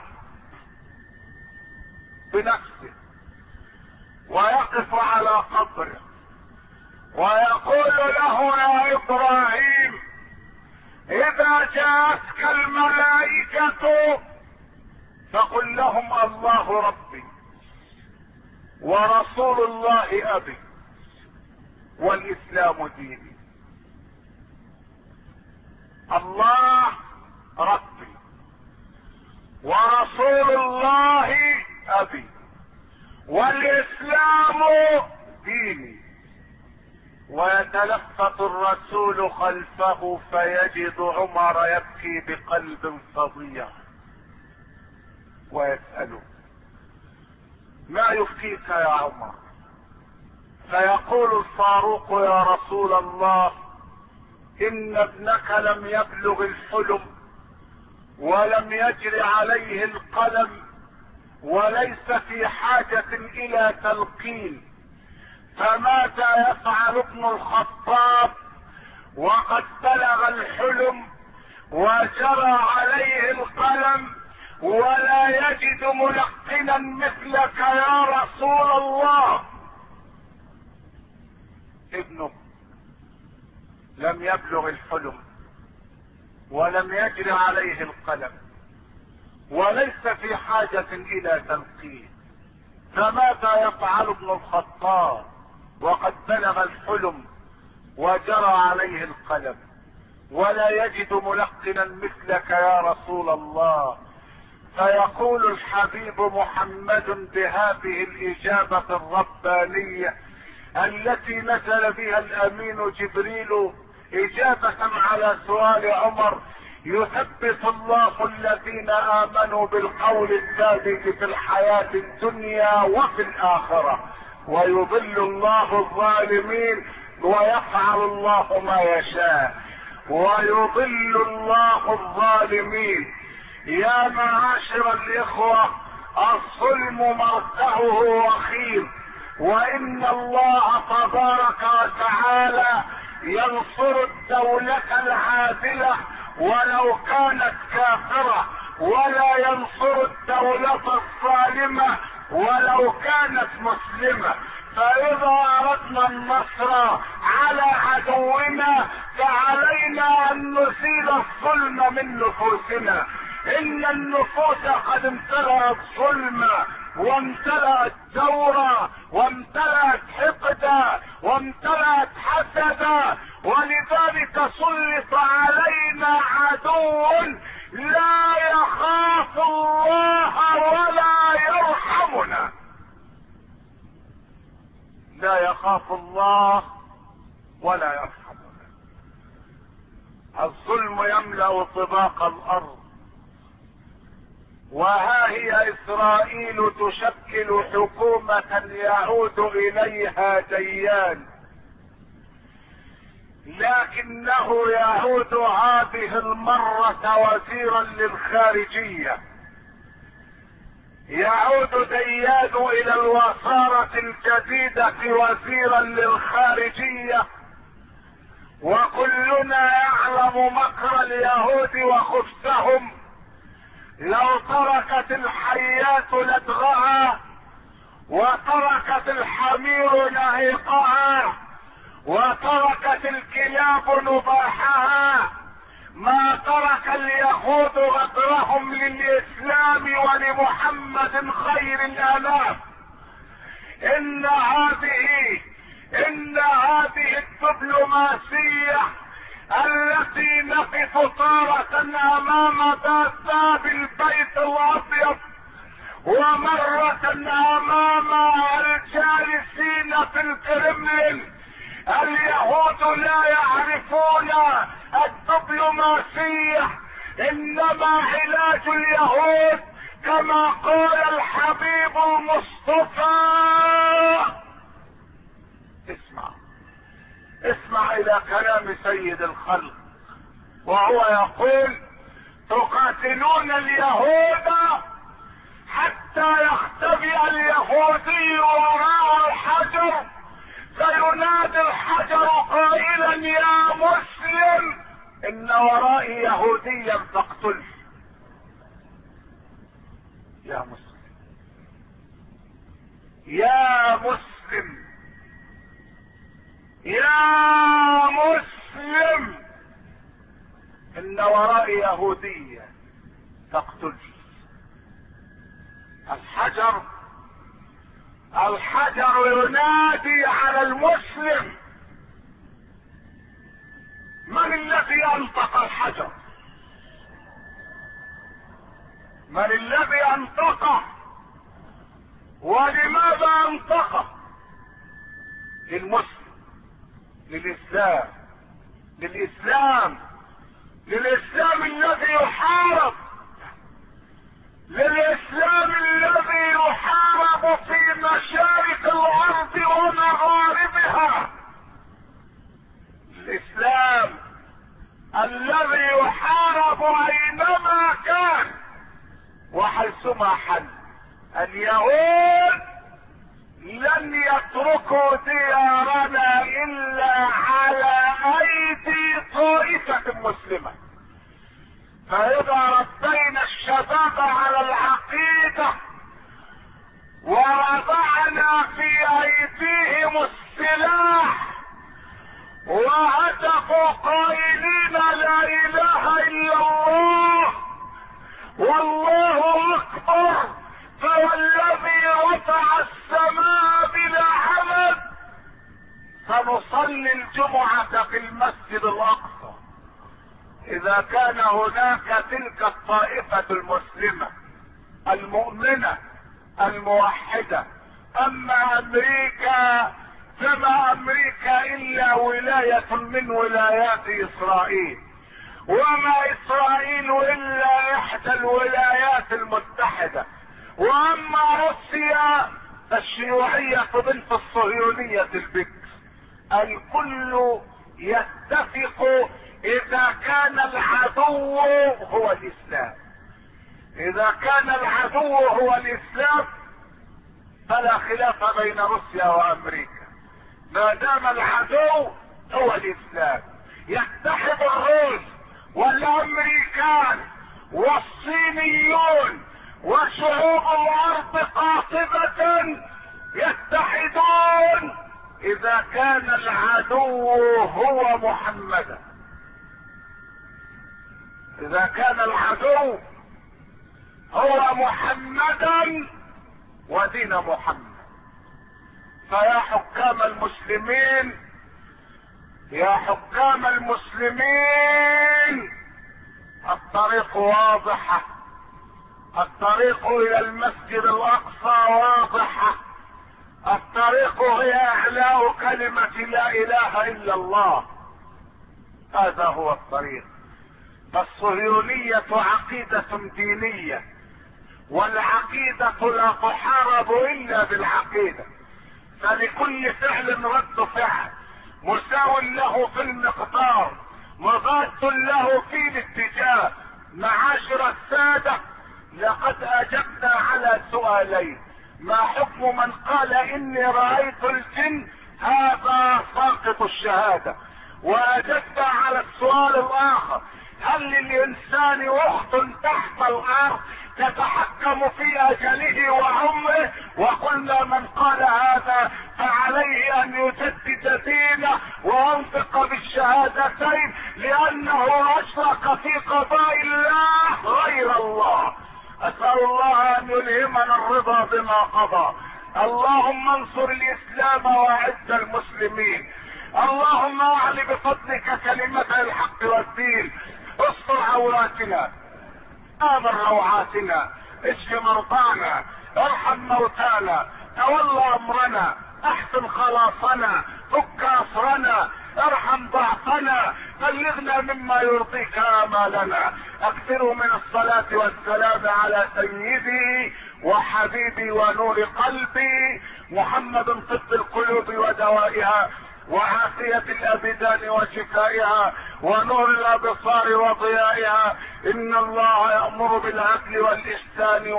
A: بنفسه، ويقف على قبره ويقول له: يا ابراهيم، اذا جاءتك الملائكة فقل لهم: الله ربي ورسول الله ابي والاسلام ديني. الله ربي ورسول الله ابي والاسلام ديني. ويتلفت الرسول خلفه فيجد عمر يبكي بقلب فظيع ويسأله: ما يفتيك يا عمر؟ فيقول الفاروق يا رسول الله ان ابنك لم يبلغ الحلم ولم يجر عليه القلم وليس في حاجة الى تلقين، فماذا يفعل ابن الخطاب وقد بلغ الحلم وجرى عليه القلم ولا يجد ملقنا مثلك يا رسول الله؟ ابنه لم يبلغ الحلم ولم يجر عليه القلم وليس في حاجة الى تلقين، فماذا يفعل ابن الخطاب وقد بلغ الحلم وجرى عليه القلم ولا يجد ملقنا مثلك يا رسول الله؟ فيقول الحبيب محمد بهذه الإجابة الربانية التي نزل بها الأمين جبريل إجابة على سؤال عمر: يثبت الله الذين آمنوا بالقول الثابت في الحياة الدنيا وفي الآخرة ويضل الله الظالمين ويفعل الله ما يشاء. ويضل الله الظالمين. يا معاشر الإخوة، الظلم مرتعه وخيم، وإن الله تبارك وتعالى ينصر الدولة العادلة ولو كانت كافرة، ولا ينصر الدولة الظالمة ولو كانت مسلمة. فإذا أردنا النصر على عدونا فعلينا أن نزيل الظلم من نفوسنا. إن النفوس قد امتلأت ظلما وامتلأت جورا وامتلأت حقدا وامتلأت حسدا، ولذلك سلط علينا عدو لا يخاف الله ولا يرحمنا. لا يخاف الله ولا يرحمنا. الظلم يملأ طباق الأرض، وها هي إسرائيل تشكل حكومة يعود إليها ديان، لكنه يعود هذه المرة وزيرا للخارجية. يعود ديان إلى الوزارة الجديدة وزيرا للخارجية، وكلنا يعلم مكر اليهود وخبثهم. لو تركت الحيات لدغها وتركت الحمير نهيقها وتركت الكلاب نباحها ما ترك اليهود غدرهم للإسلام ولمحمد خير الآلاف. إن هذه الدبلوماسية التي نقف تارة امام باب البيت الابيض ومرة امام الجالسين في الكرملين، اليهود لا يعرفون الدبلوماسية، انما علاج اليهود كما قال الحبيب المصطفى. اسمع الى كلام سيد الخلق وهو يقول: تقاتلون اليهود حتى يختبئ اليهودي وراء الحجر، فينادي الحجر قائلا: يا مسلم ان ورائي يهوديا فاقتله. يا مسلم، يا مسلم، يا مسلم، ان ورائي يهودية تقتل. الحجر ينادي على المسلم. من الذي انطق الحجر؟ من الذي انطقه؟ ولماذا انطقه؟ للمسلم، للإسلام الذي يحارب، للإسلام الذي يحارب في مشارق الارض ومغاربها. الاسلام الذي يحارب اينما كان وحيثما حل. اليهود لن يتركوا ديارنا الا على ايدي طائفة مسلمة. فاذا ربينا الشباب على العقيدة ووضعنا في ايديهم السلاح وهتفوا قائلين لا اله الا الله والله اكبر فوالذي رفع السماء بلا عمد، سنصلي الجمعة في المسجد الاقصى. اذا كان هناك تلك الطائفة المسلمة المؤمنة الموحدة. اما امريكا فما امريكا الا ولاية من ولايات اسرائيل، وما اسرائيل الا احدى الولايات المتحدة. واما روسيا فالشيوعية بنت الصهيونية البكر. الكل يتفق اذا كان العدو هو الاسلام. اذا كان العدو هو الاسلام فلا خلاف بين روسيا وامريكا. ما دام العدو هو الاسلام يتحد الروس والامريكان والصينيون وشعوب الارض قاطبة يتحدون اذا كان العدو هو محمدا. اذا كان العدو هو محمدا ودين محمد. فيا حكام المسلمين، يا حكام المسلمين، الطريق واضحة. الطريق الى المسجد الاقصى واضحة. الطريق هي اعلاء كلمة لا اله الا الله. هذا هو الطريق. فالصهيونية عقيدة دينية، والعقيدة لا تحارب الا بالعقيدة. فلكل فعل رد فعل مساو له في المقدار مضاد له في الاتجاه. معاشر السادة، لقد اجبنا على سؤالين. ما حكم من قال اني رأيت الجن؟ هذا ساقط الشهادة. واجبنا على السؤال الاخر: هل للانسان اخت تحت الارض تتحكم في اجله وعمره؟ وقلنا من قال هذا فعليه ان يجدد دينه وينطق بالشهادتين، لانه اشرك في قضاء الله غير الله. اسأل الله ان يلهمنا الرضا بما قضى. اللهم انصر الاسلام واعز المسلمين. اللهم اعل بفضلك كلمة الحق والدين. استر عوراتنا، امن روعاتنا، اشف مرضانا، ارحم موتانا، تولى امرنا، احسن خلاصنا، فك اسرنا، ارحم ضعفنا، بلغنا مما يرضيك امالنا. اكثروا من الصلاة والسلام على سيدي وحبيبي ونور قلبي محمد، طب القلوب ودوائها وعافية الابدان وشفائها ونور الابصار وضيائها. ان الله يأمر بالعدل والاحسان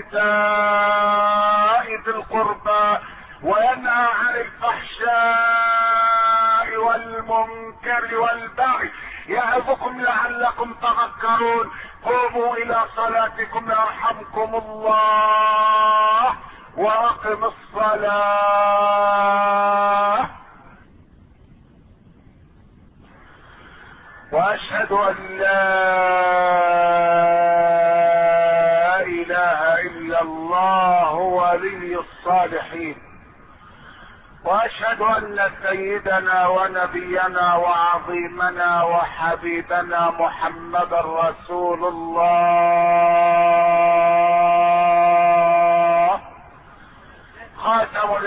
A: وايتاء ذي القربى وينهى عن الفحشاء والمنكر والبغي يعظكم لعلكم تذكرون. قوموا الى صلاتكم يرحمكم الله واقم الصلاة. واشهد ان لا اله الا الله ولي الصالحين، واشهد ان سيدنا ونبينا وعظيمنا وحبيبنا محمدا رسول الله خاتم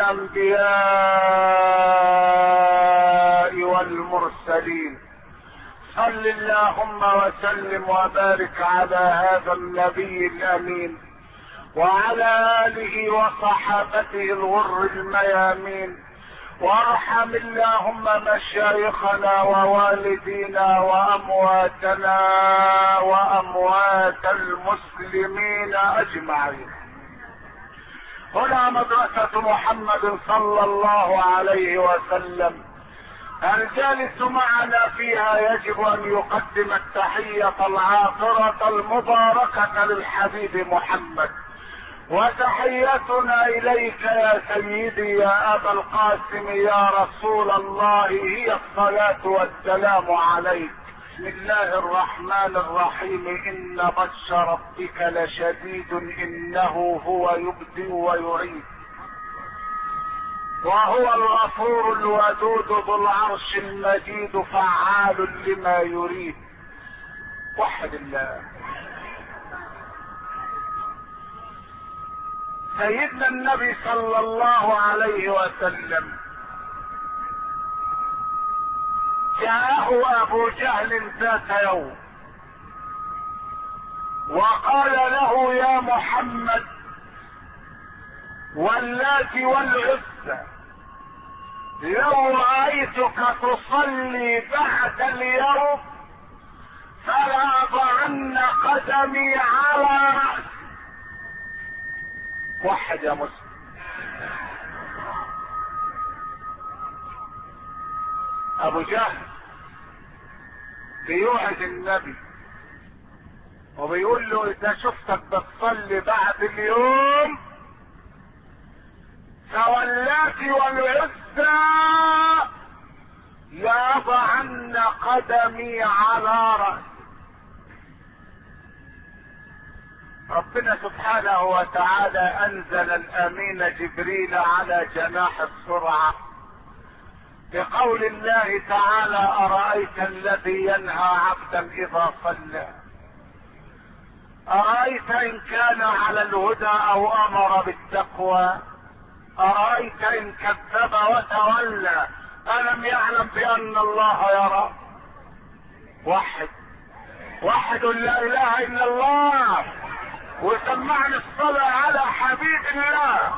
A: الانبياء والمرسلين. صل اللهم وسلم وبارك على هذا النبي الامين وعلى آله وصحابته الغر الميامين، وارحم اللهم مشايخنا ووالدينا وامواتنا واموات المسلمين اجمعين. هنا مدرسة محمد صلى الله عليه وسلم، الجالس معنا فيها يجب ان يقدم التحية العاطرة المباركة للحبيب محمد، وتحيتنا اليك يا سيدي يا ابا القاسم يا رسول الله هي الصلاة والسلام عليك. بسم الله الرحمن الرحيم. ان بطش ربك لشديد انه هو يبدئ ويعيد، وهو الغفور الودود ذو العرش المجيد فعال لما يريد. وحد الله. سيدنا النبي صلى الله عليه وسلم جاءه ابو جهل ذات يوم وقال له يا محمد واللات والعزى لو رأيتك تصلي بعد اليوم فلأضعن قدمي على رأسي. وحد يا مسلم. ابو جهل بيوعد النبي وبيقول له اذا شفتك بتصلي بعد اليوم فواللات والعزى لأضعن قدمي على رأسي. ربنا سبحانه وتعالى انزل الامين جبريل على جناح السرعة بقول الله تعالى ارايت الذي ينهى عبدا اذا صلى، ارايت ان كان على الهدى او امر بالتقوى، ارايت ان كذب وتولى الم يعلم بان الله يرى. وحد لا اله الا الله وسمعني الصلاة على حبيب الله.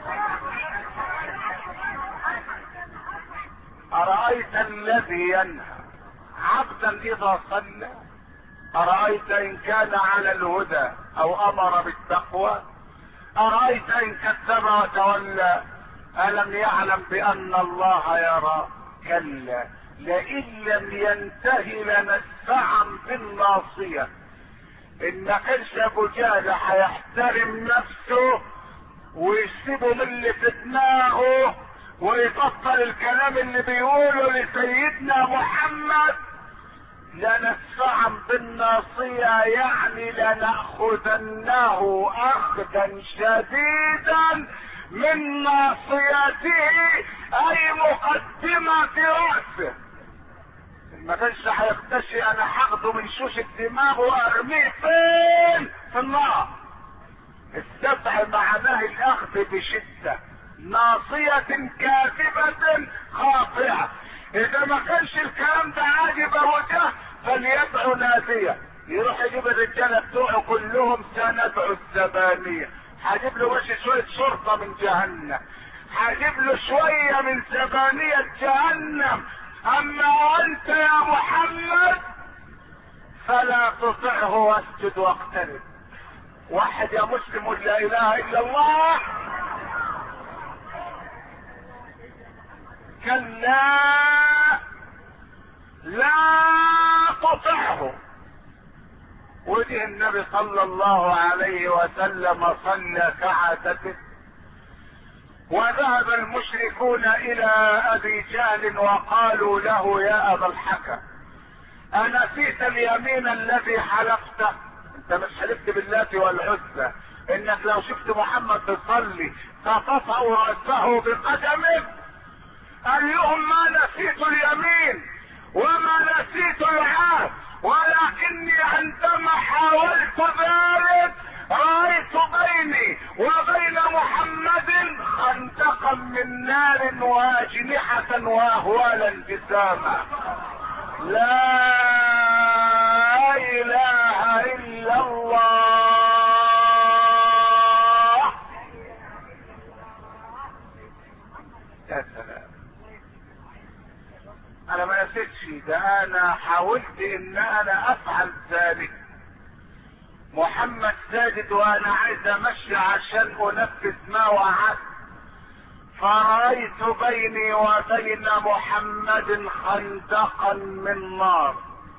A: أرأيت الذي ينهى عبدا إذا صلى، أرأيت إن كان على الهدى أو أمر بالتقوى، أرأيت إن كذب وتولى ألم يعلم بأن الله يرى. كلا لئن لم ينتهي لنسفعا بالناصية. ان كانش ابو جهل هيحترم نفسه ويسيبه من اللي في دماغه ويبطل الكلام اللي بيقوله لسيدنا محمد لنسفعا بالناصية، يعني لنأخذنه اخذا شديدا من ناصيته اي مقدمة رأسه. ما كانش هيختشي انا هاخده من شوشة دماغه وارميه فين؟ في النار. السبع معناه الاخذ بشدة، ناصية كاذبة خاطئة. اذا ما كانش الكلام ده عاجب ابو جهل فليدعو نادية، يروح يجيب الرجالة بتوعه كلهم سندعو الزبانية، هجيب له وش شوية شرطة من جهنم، هجيب له شوية من زبانية جهنم. اما انت يا محمد فلا تطعه واسجد واقترب. وحد يا مسلم لا اله الا الله. كلا لا تطعه. وجه النبي صلى الله عليه وسلم صلى كعادته، وذهب المشركون الى ابي جهل وقالوا له يا ابا الحكم انسيت اليمين الذي حلفته؟ انت مش حلفت باللات والعزى انك لو شفت محمد بيصلي ستطأ رأسه بقدمك؟ قال لهم ما نسيت اليمين وما نسيت العهد، ولكني عندما حاولت ذلك رأيت بيني وبين محمد خندقا من نار واجنحة واهوالا جساما. لا اله الا الله يا سلام. انا ما نسيتش ده، انا حاولت ان انا افعل ذلك. محمد ساجد وانا عايز امشي عشان انفذ ما وعدت، فرأيت بيني وبين محمد خندقا من نار.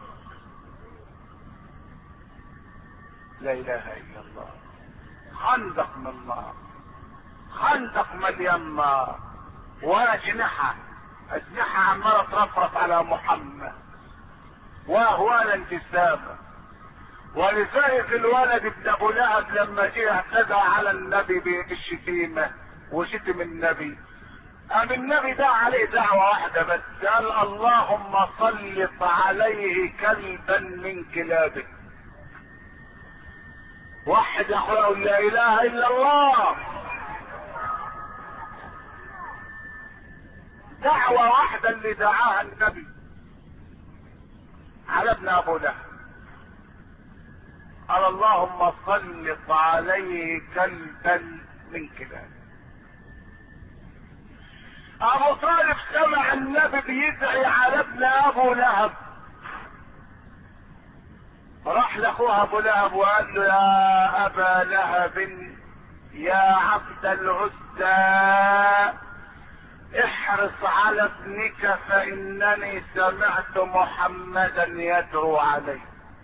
A: لا اله الا الله. خندق من نار، خندق مليان نار، واجنحه عماله ترفرف على محمد واهوال انتسابه. ولذلك الولد ابن ابو لهب لما جه اعتدى على النبي بالشتيمه وشتم النبي، قام النبي دعا عليه دعوه واحده بس، قال اللهم سلط عليه كلبا من كلابك. وحد يا اخويا قول لا اله الا الله. دعوة واحدة اللي دعاها النبي على ابن ابو لهب، قال اللهم سلط عليه كلبا من كلابه. ابو طالب سمع النبي بيدعي على ابن ابو لهب، راح لاخوه ابو لهب وقال له يا ابا لهب يا عبد العزى احرص على ابنك فانني سمعت محمدا يدعو عليه.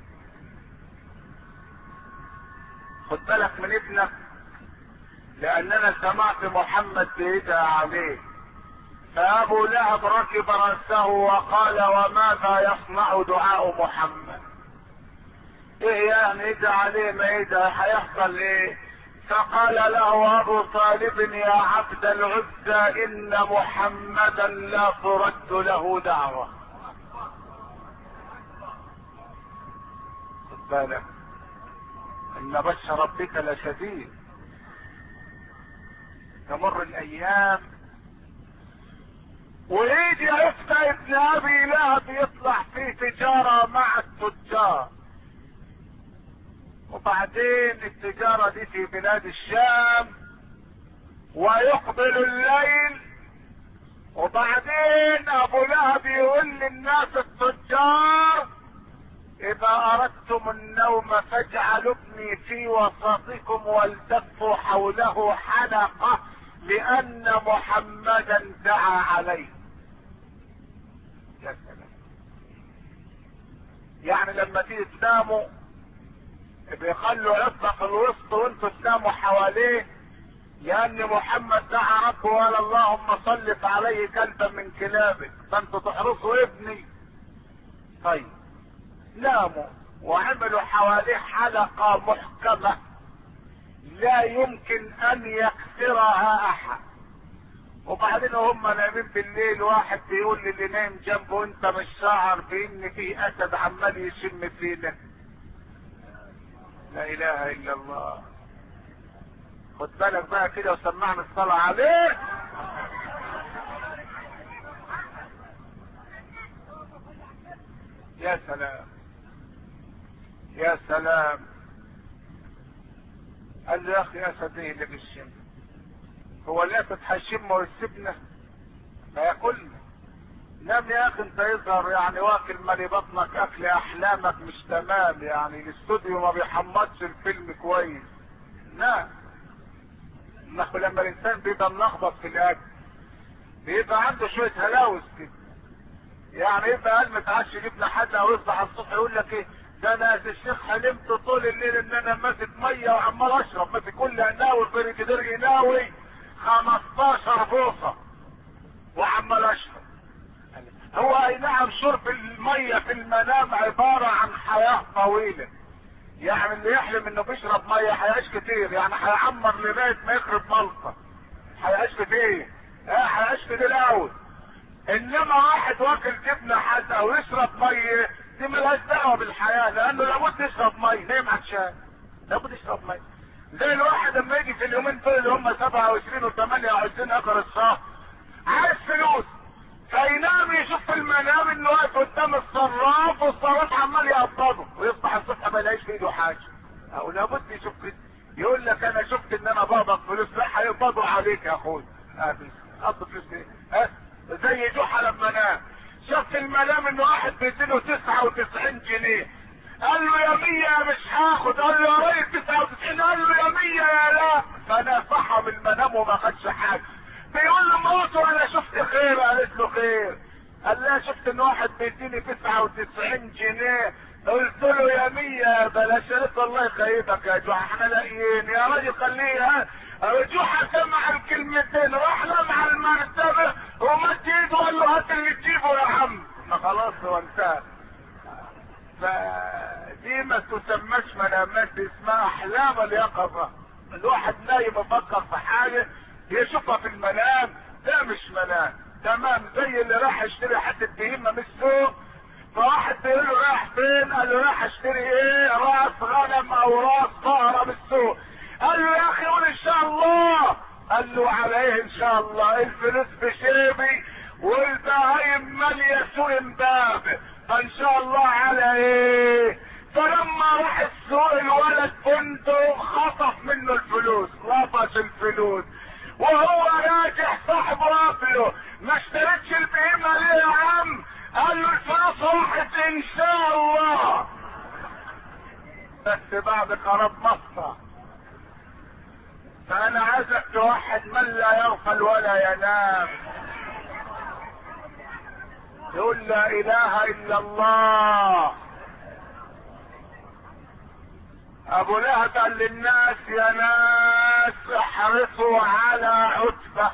A: خد بالك من ابنك، لان انا سمعت محمد بيدعى عليه. فابو لهب ركب راسه وقال وماذا يصنع دعاء محمد؟ ايه يعني يدعى عليه؟ ما يدعى هيحصل ايه؟ فقال له ابو طالب يا عبد العزى ان محمدا لا ترد له دعوة. خد بالك ان بطش ربك لشديد. تمر الايام ويجي عفتة ابن ابي لهب يطلع في تجارة مع التجار، وبعدين التجارة دي في بلاد الشام، ويقبل الليل، وبعدين ابو لهب يقول للناس التجار اذا اردتم النوم فاجعلوا ابني في وسطكم والتفوا حوله حلقة لان محمدا دعا عليه. يا سلام. يعني لما تيجي تناموا بيخلوا عصا في الوسط وانتوا تناموا حواليه، لان محمد دعا ربه وقال اللهم سلط عليه كلبا من كلابك، فانتوا تحرسوا ابني. طيب ناموا وعملوا حواليه حلقة محكمة لا يمكن ان يكسرها احد. وبعدين هم نايمين بالليل، واحد بيقول للي نايم جنبه انت مش شاعر بان في اسد عمال يشم فينا؟ لا اله الا الله. خد بالك بقى كده وسمعنا الصلاة عليه. يا سلام يا سلام. قال له يا اخي اسد ايه اللي بالشم؟ هو الاسد هيشم ويسيبنا؟ ما ياكلنا. نام يا اخي انت يظهر يعني واكل مالي بطنك اكل احلامك مش تمام، يعني الاستوديو ما بيحمضش الفيلم كويس. نام. لما الانسان بيبقى ملخبط في الاكل بيبقى عنده شويه هلاوس كده، يعني يبقى قال متعشى جبنا حد او يصبح الصبح يقول لك ايه ده انا يا الشيخ حلمت طول الليل ان انا ماسك ميه وعمال اشرب، ماسك كل اناوي في درجي ناوي 15 بوصه وعمال اشرب. هو اي نعم شرب الميه في المنام عباره عن حياه طويله، يعني اللي يحلم انه بيشرب ميه هيعيش كتير، يعني هيعمر لغايه ما يخرب ملطه، هيعيش كتير، هيعيش كتير قوي. انما واحد واكل جبنه حد او يشرب ميه دي ملهاش دعوه بالحياه، لانه لابد يشرب ميه زي ما عطشان، لابد يشرب ميه. زي الواحد لما يجي في اليومين دول اللي هم 27 و28 اخر الشهر عايز فلوس، فينام يشوف في المنام انه واقف قدام الصراف والصراف عمال يقبضه، ويصبح الصبح ما يلاقيش في ايده حاجه. او لابد يشوف كده، يقول لك انا شفت ان انا بقبض فلوس، لا هيقبضوا عليك يا اخويا. حط فلوس ايه؟ ها؟ زي جحا لما نام شاف في المنام ان واحد بيديله 99 جنيه، قال له يا 100 مش هاخد، قال له يا راجل 99، قال له يا 100 يا لا. فانا صحى من المنام وما خدش حاجه. بيقول له مراته انا شفت خير، قالت له خير. قال لها شفت ان واحد بيديني 99 جنيه، قلت له يا 100 بلاش. قالت الله يخيبك يا جحا احنا لاقيين يا راجل خليها. جحا سمع الكلمتين راح لمع المرتبه ومد ايده وقال له هات اللي تجيبه يا عم. خلاص هو انتهى. فدي ما تسمىش منامات، دي اسمها احلام اليقظه. الواحد نايم يفكر في حاجه يشوفها في المنام، ده مش منام تمام. زي اللي راح يشتري حته بهيمه من السوق، فواحد بيقول له رايح فين؟ قال له رايح اشتري ايه؟ راس غنم او راس بقره من السوق. قال له يا اخي قول ان شاء الله. قال له على ايه ان شاء الله؟ الفلوس بشيبي والبهايم ماليه سوق امبابه، فان شاء الله على ايه؟ فلما راح السوق الولد بنته خطف منه الفلوس، لطش الفلوس وهو راجع صاحبه قابله ما اشتريتش البهيمه ليه يا عم؟ قال له الفلوس راحت ان شاء الله، بس بعد خراب مصر. فانا عايزك توحد من لا يغفل ولا ينام، يقول لا اله الا الله. ابو لهب قال للناس يا ناس احرصوا على عتبة،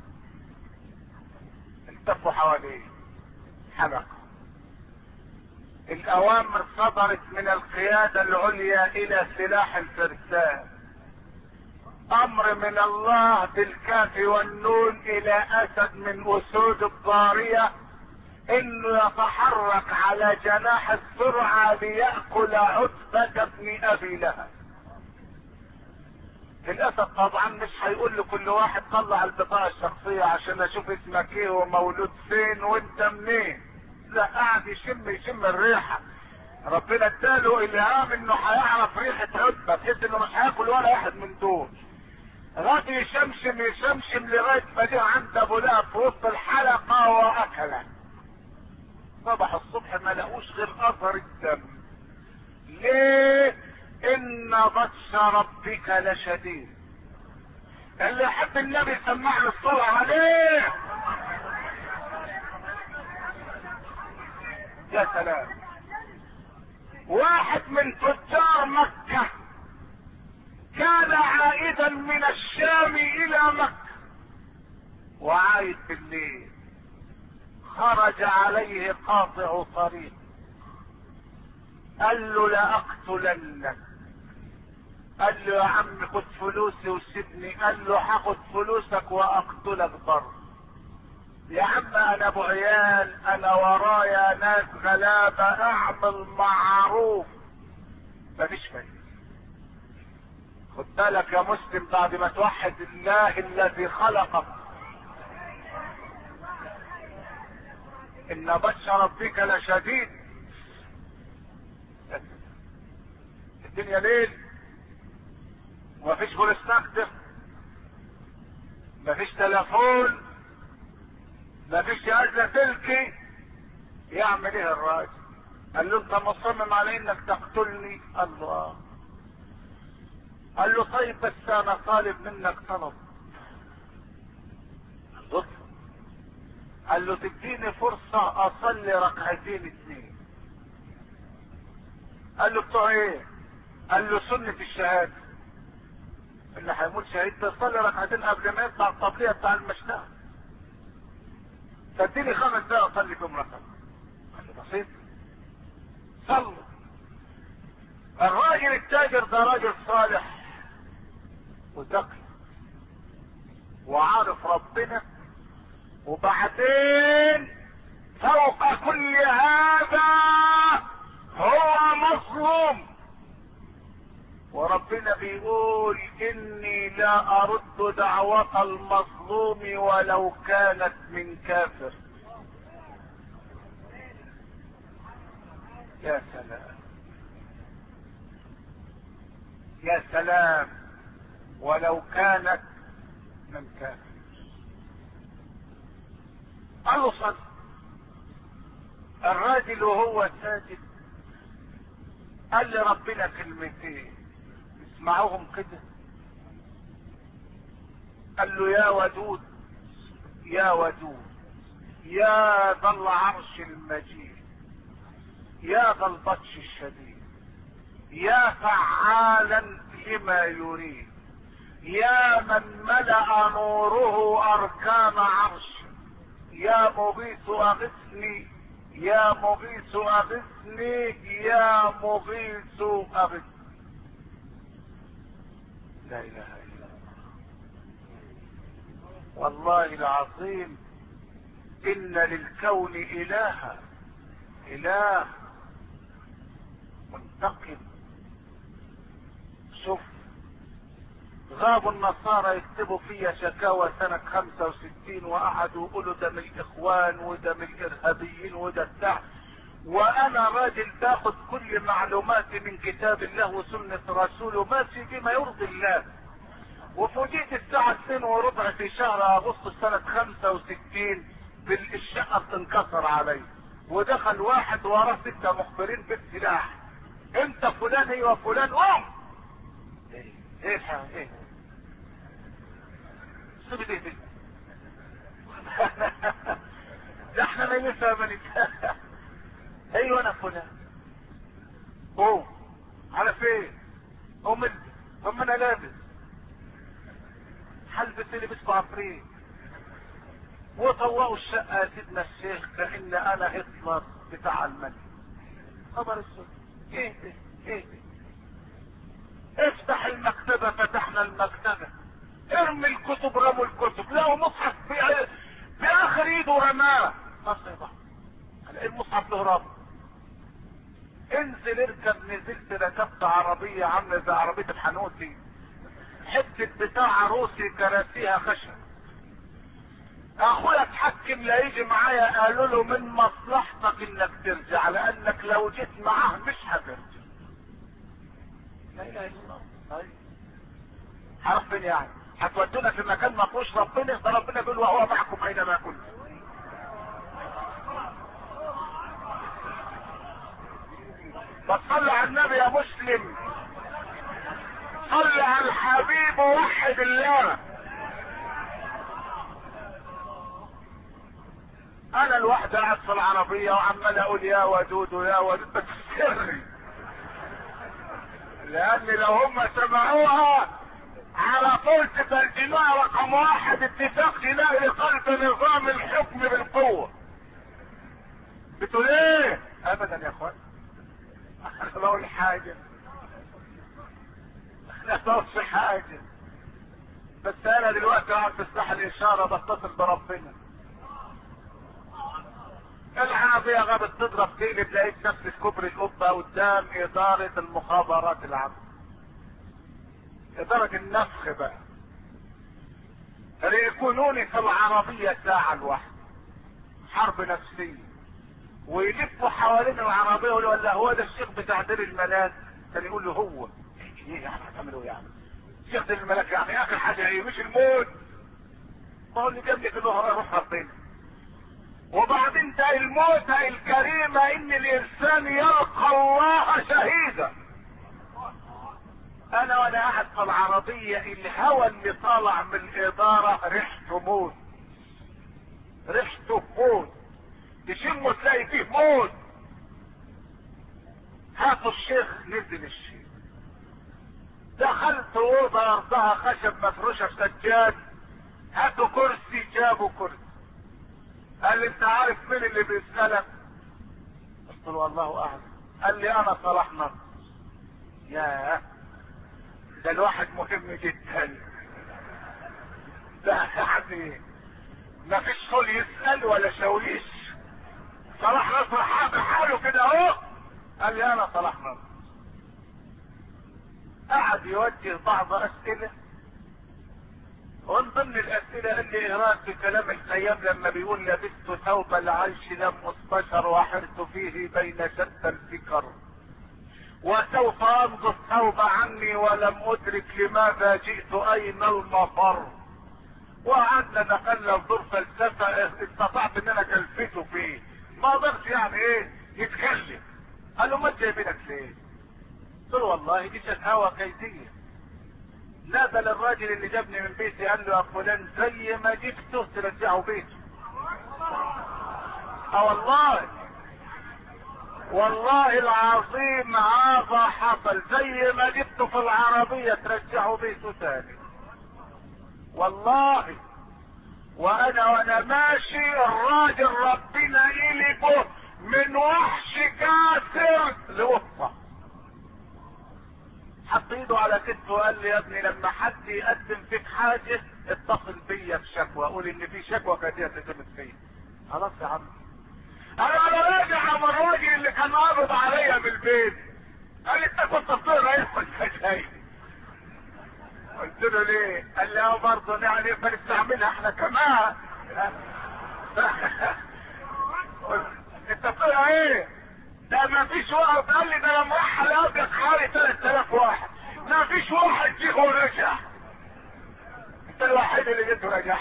A: التفوا حواليه حلقة. الاوامر صدرت من القيادة العليا الى سلاح الفرسان، امر من الله بالكاف والنون الى اسد من اسود الضارية انه يتحرك على جناح السرعة ليأكل عتبة ابن ابي لهب. الاسد طبعا مش هيقول لكل واحد طلع البطاقة الشخصية عشان اشوف اسمك ايه ومولود فين وانت منين، لا قاعد يشم الريحة. ربنا اداله الهام انه هيعرف ريحة عتبة بحيث انه مش هياكل ولا واحد من دول. غادي يشمشم لغاية ما جه عند ابو لهب في وسط الحلقة واكله. صبح الصبح ما لقوش غير اثر الدم. ليه؟ ان بطش ربك لشديد. اللي يحب النبي سمعنا الصلاة عليه. يا سلام. واحد من تجار مكة كان عائدا من الشام الى مكة وعايد بالليل، خرج عليه قاطع طريق قال له لاقتلنك. قال له يا عم خد فلوسي وسيبني. قال له هاخد فلوسك واقتلك بره. يا عم انا ابو عيال، انا ورايا ناس غلابه، اعمل معروف. مفيش فايده. خد بالك يا مسلم بعد ما توحد الله الذي خلقك، ان بطش ربك لشديد. الدنيا ليل ومفيش بوليس نكتب، مفيش تليفون، مفيش اجهزه تلكي. يعمل ايه الراجل؟ قال له انت مصمم على انك تقتلني؟ قال له اه. قال له طيب بس انا طالب منك طلب. قال له تديني فرصة اصلي ركعتين اتنين. قال له بتوع ايه؟ قال له سنة الشهادة، اللي هيموت شهيد بيصلي ركعتين قبل ما يطلع الطبلية بتاع المشتاق. تديني 5 دقايق اصلي بهم ركعة. قال له بسيط، صلوا. الراجل التاجر ده راجل صالح وذكي وعارف ربنا، وبعدين فوق كل هذا هو مظلوم، وربنا بيقول اني لا ارد دعوة المظلوم ولو كانت من كافر. يا سلام يا سلام، ولو كانت من كافر. قال له صل. الراجل وهو ساجد قال لربنا كلمتين اسمعوهم كده. قال له يا ودود يا ودود يا ذا العرش المجيد يا ذا البطش الشديد يا فعالا لما يريد يا من ملأ نوره أركان عرش يا مغيث أغثني يا مغيث أغثني يا مغيث أغثني. لا إله إلا الله. والله العظيم إن للكون إلها، إله منتقم. شوف غابوا النصارى يكتبوا فيها شكاوى سنة 65 وقعدوا يقولوا ده من الإخوان وده من الإرهابيين وده بتاع، وأنا راجل باخد كل معلوماتي من كتاب الله وسنة رسوله ماشي بما يرضي الله. وفوجئت الساعة 2:15 في شهر أغسطس سنة 65 بالشقة بتنكسر علي، ودخل واحد وراه 6 مخبرين بالسلاح. انت فلان ايوه فلان قوم. ايه سيب ايديك ده احنا ما يفهم. ايوه انا فلان. قوم على فين؟ قوم انا لابس حلبس اللي بيسكو عفريت وطوقوا الشقة يا سيدنا الشيخ كأن انا هتلر بتاع الملك. خبر السوق ايه افتح المكتبة. فتحنا المكتبة. ارمي الكتب. رموا الكتب. لقوا مصحف في اخر ايده رماه. مصيبة. المصحف له رب. انزل اركب. نزلت ركبت عربية عاملة زي عربية الحنوتي، حتة بتاع روسي كراسيها خشب. اخويا اتحكم لا يجي معايا. قالوا له من مصلحتك انك ترجع لانك لو جيت معاه مش هترجع. لا اله الا الله. طيب عارف فين يعني؟ هتودونا في مكان ما فيهوش ربنا؟ ده ربنا بيقول وهو معكم اينما كنتم. فصلي على النبي يا مسلم. صلي على الحبيب ووحد الله. انا الواحد قاعد في العربية وعمال اقول يا ودود يا ودود بس سري، لان لو هم سمعوها على طول تترجمها رقم 1 اتفاق جنائي قلب نظام الحكم بالقوة. بتقول ايه؟ ابدا يا اخوان انا بقول حاجة، انا بقولش حاجة، بس انا دلوقتي قاعد في سلاح الاشارة بتصل بربنا. العربية غابت تضرب تقلب، لقيت نفسي في كوبري القبة قدام ادارة المخابرات العامة، ادارة النفخ بقى. يكونوني في العربية ساعة لوحدي، حرب نفسية، ويلفوا حوالين العربية يقولوا ولا هو ده الشيخ بتاع دير الملاك؟ كان يقول له هو ايه يعني هتعملوا يعني؟ الشيخ دير الملاك يعني اخر حاجة ايه؟ مش الموت؟ ما هو اللي جنبي في الظهر اروح ربنا. وبعدين ده الموتة الكريمة ان الانسان يلقى الله شهيدا. انا وانا قاعد في العربية الهوى اللي طالع من الادارة ريحته موت، ريحته موت، تشمه تلاقي فيه موت. هاتوا الشيخ. نزل الشيخ. دخلت اوضه ارضها خشب مفروشه بسجاد. هاتوا كرسي. جابوا كرسي. قال لي انت عارف مين اللي بيسألك؟ قلت له والله اعلم. قال لي انا صلاح نصر. ياه ده الواحد مهم جدا، ده يعني ما فيش صول يسأل ولا شاويش. صلاح نصر حاله كده اهو. قال لي انا صلاح نصر. قعد يوجه بعض اسئله، ومن ضمن الاسئله قال لي ايه رايك في كلام الخيام لما بيقول لبست ثوب العيش لم استشر وحرت فيه بين شتى الفكر وسوف امضي الثوب عني ولم ادرك لماذا جئت اين المفر. وقعدنا دخلنا في دور فلسفه، استطعت ان انا كلفته فيه، ما قدرش يعني ايه يتكلم. قال له ما جايبينك ليه؟ قلت له والله دي شكاوى كيديه. نادى للراجل اللي جابني من بيتي قال له يا فلان زي ما جبته ترجعه بيته. والله والله العظيم هذا حصل، زي ما جبته في العربية ترجعه بيته تاني. والله وانا ماشي الراجل ربنا قلبه من وحش كاسر لوفة، حط ايده على كتفه وقال لي يا ابني لما حد يقدم فيك حاجة اتصل بيا بشكوى، اقول ان في شكوى كانت تتمت فيا. خلاص يا عم. انا راجع من الراجل اللي كان قابض عليا من البيت، قال لي انت كنت بتقرا ايه وانت جاي؟ قلت له ليه؟ قال لي برضه يعني بنستعملها احنا كمان. انت بتقرا ايه؟ ده ما فيش واحد. قال لي ده انا مرحل قبلك حوالي 3000 واحد، ما فيش واحد جه ورجع، انت الوحيد اللي جيت ورجع.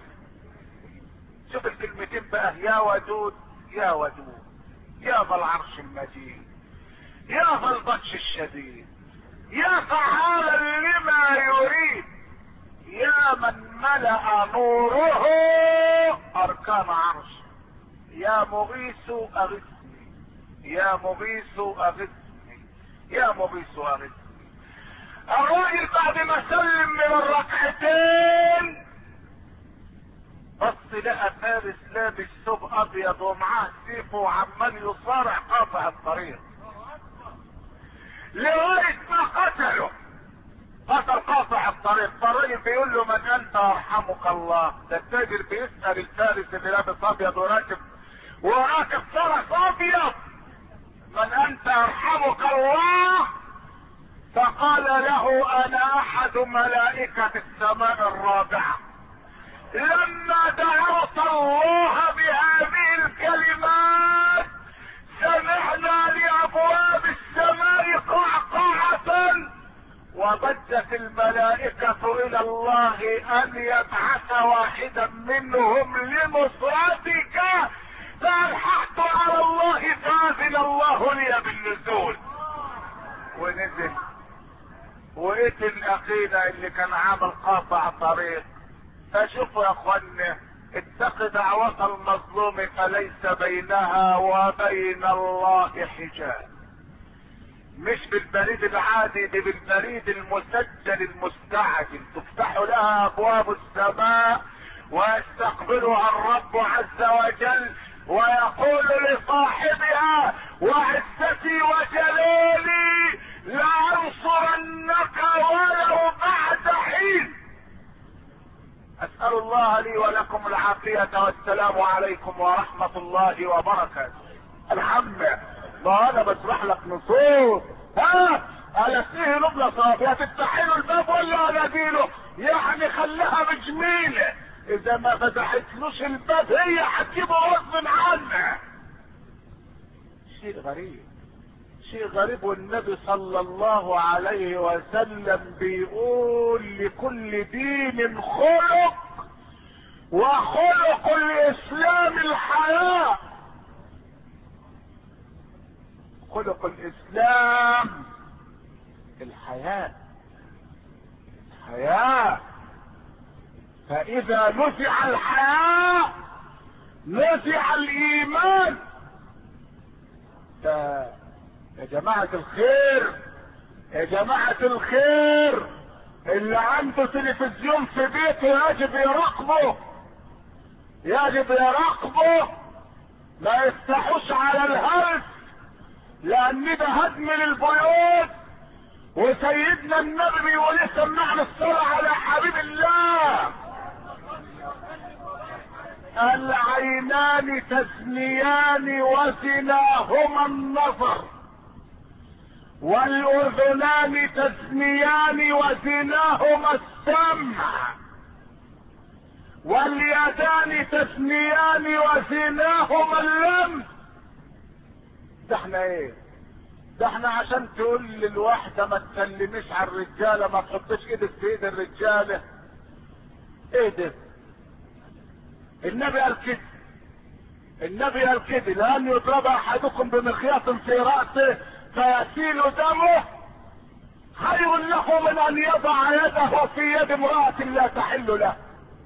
A: شوف الكلمتين بقى، يا ودود يا ودود، يا ذا العرش المجيد، يا ذا البطش الشديد، يا فعالا لما يريد، يا من ملأ نوره اركان عرش، يا مغيث اغثني، يا مغيث اغثني، يا مغيث اغثني. الراجل بعد ما سلم من الركعتين بص لقى فارس لابس ثوب ابيض ومعاه سيفه وعمال يصارع قاطع الطريق لغايه ما قتله. قتل قاطع الطريق، فالراجل بيقول له من انت يرحمك الله. ده التاجر بيسال الفارس اللي لابس ابيض وراكب فرس ابيض من انت يرحمك الله؟ فقال له انا احد ملائكة السماء الرابعة، لما دعوت الله بهذه الكلمات سمعنا لابواب السماء قعقعة وضجت الملائكة الى الله ان يبعث واحدا منهم لنصرتك، فالحقت على الله فاذن الله لي بالنزول. ونزل وقتل اخينا اللي كان عامل قاطع طريق. فشوفوا يا اخوانا، اتق دعوة المظلوم فليس بينها وبين الله حجاب. مش بالبريد العادي، دي بالبريد المسجل المستعجل، تفتح لها ابواب السماء ويستقبلها الرب عز وجل ويقول لصاحبها وعزتي وجلالي لأنصرنك ولو بعد حين. اسأل الله لي ولكم العافية والسلام عليكم ورحمة الله وبركاته. الحمد ما انا بشرح لك نصوص، الفيه نبلة صافية تفتحي له الباب ولا اناديله؟ يعني خليها بجميلة، اذا ما فتحتلوش الباب هي هتجيبه غصب عنها. شيء غريب، شيء غريب. والنبي صلى الله عليه وسلم بيقول لكل دين خلق، وخلق الاسلام الحياة. خلق الاسلام الحياة، الحياة. فاذا نزع الحياة نزع الايمان. يا جماعة الخير، يا جماعة الخير، اللي عنده تلفزيون في بيته يجب يراقبه، يجب يراقبه، ما يفتحوش على الهرس، لان ده هدم للبيوت. وسيدنا النبي بيقول سمعنا الصلاة على حبيب الله. العينان تزنيان وزناهما النظر، والاذنان تزنيان وزناهما السمع، واليدان تزنيان وزناهما اللمس. ده احنا ايه؟ ده احنا عشان تقول للواحدة ما تسلميش على الرجالة، ما تحطش ايدك في ايد الرجالة. ايه ده؟ النبي قال كده، النبي قال كده: لان يضرب احدكم بمخيط في رأسه فيسيل دمه خير له من ان يضع يده في يد امرأة لا تحل له.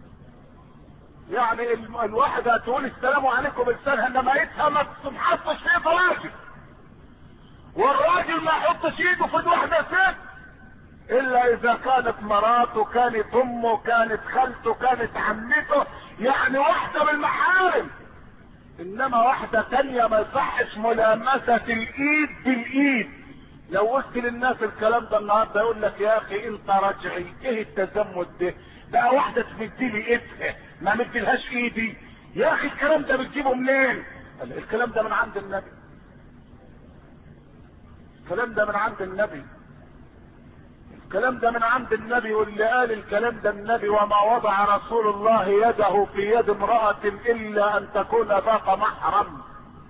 A: يعني الواحد هتقول السلام عليكم بلسانها، انما ايدها ما تحطش في ايد راجل، والراجل ما يحطش ايده في ايد واحدة ست الا اذا كانت مراته، كانت امه، كانت خالته، كانت عمته، يعني واحدة من المحارم. انما واحدة تانية ما يصحش ملامسة الايد بالايد. لو قلت للناس الكلام ده النهارده يقول لك يا اخي انت رجعي، ايه التزمت ده؟ بقى واحدة تمديلي ايدها ما مديلهاش ايدي؟ يا اخي الكلام ده بتجيبه منين؟ الكلام ده من عند النبي، الكلام ده من عند النبي، الكلام ده من عند النبي. واللي قال الكلام ده النبي: وما وضع رسول الله يده في يد امرأة الا ان تكون ذات محرم.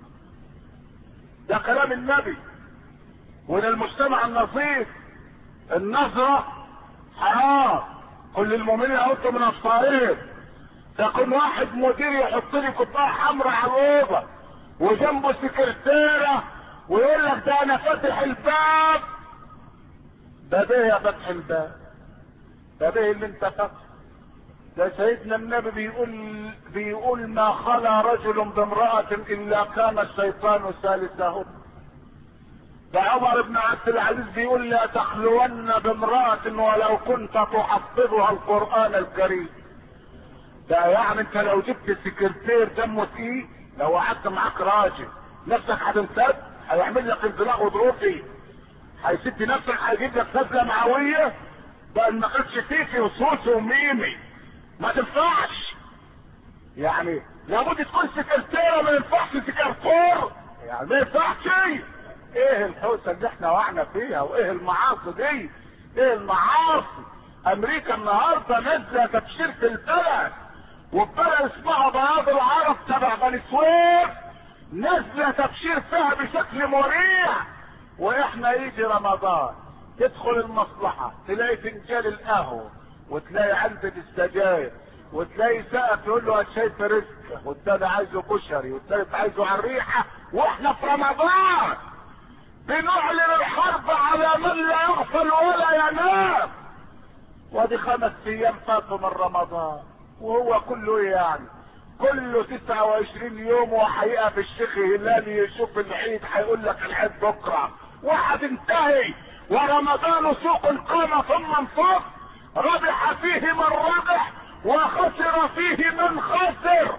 A: ده كلام النبي. وده المجتمع النظيف النظرة حرام. كل المؤمنين يغضوا من ابصارهم. تكون واحد مدير يحط لي قبعة حمراء على الأوضة وجنبه سكرتيرة ويقول لك ده انا فاتح الباب. ده ده يا فتح الباب، ده ده اللي انت فاتح. ده سيدنا النبي بيقول ما خلا رجل بامرأة الا كان الشيطان ثالثهم. ده عمر بن عبد العزيز بيقول: لا تخلون بامرأة ولو كنت تحفظها القرآن الكريم. ده يعني انت لو جبت سكرتير دمه تقيل، لو قعدت معاك راجل نفسك هتنسد، هيعمل لك انزلاق غضروفي، هيسد نفسك، هيجيب لك نزله معويه. ده ما كانش فيكي وصوصي وميمي، ما تنفعش. يعني لابد تكون سكرتيره، ما ينفعش سكرتور، يعني ما ينفعش. ايه الحوسه اللي احنا وقعنا فيها؟ وايه المعاصي دي؟ ايه المعاصي؟ امريكا النهارده نازله تبشير في البلد، والبلد اسمها بياض العرب تبع بني سويف، نازله تبشير فيها بشكل مريع. واحنا يجي رمضان تدخل المصلحه تلاقي فنجان القهوه، وتلاقي علبه السجاير، وتلاقي سقف يقول له الشاي في رزق، والتاني عايزه كشري، والتالت عايزه على الريحه. واحنا في رمضان بنعلن الحرب على من لا يغفل ولا ينام. وادي 5 ايام فاتوا من رمضان، وهو كله ايه يعني؟ كله 29 يوم، وحقيقة في الشيخ هلالي يشوف العيد هيقول لك العيد بكره، وهتنتهي. ورمضان سوق قام ثم انفض، ربح فيه من ربح وخسر فيه من خسر.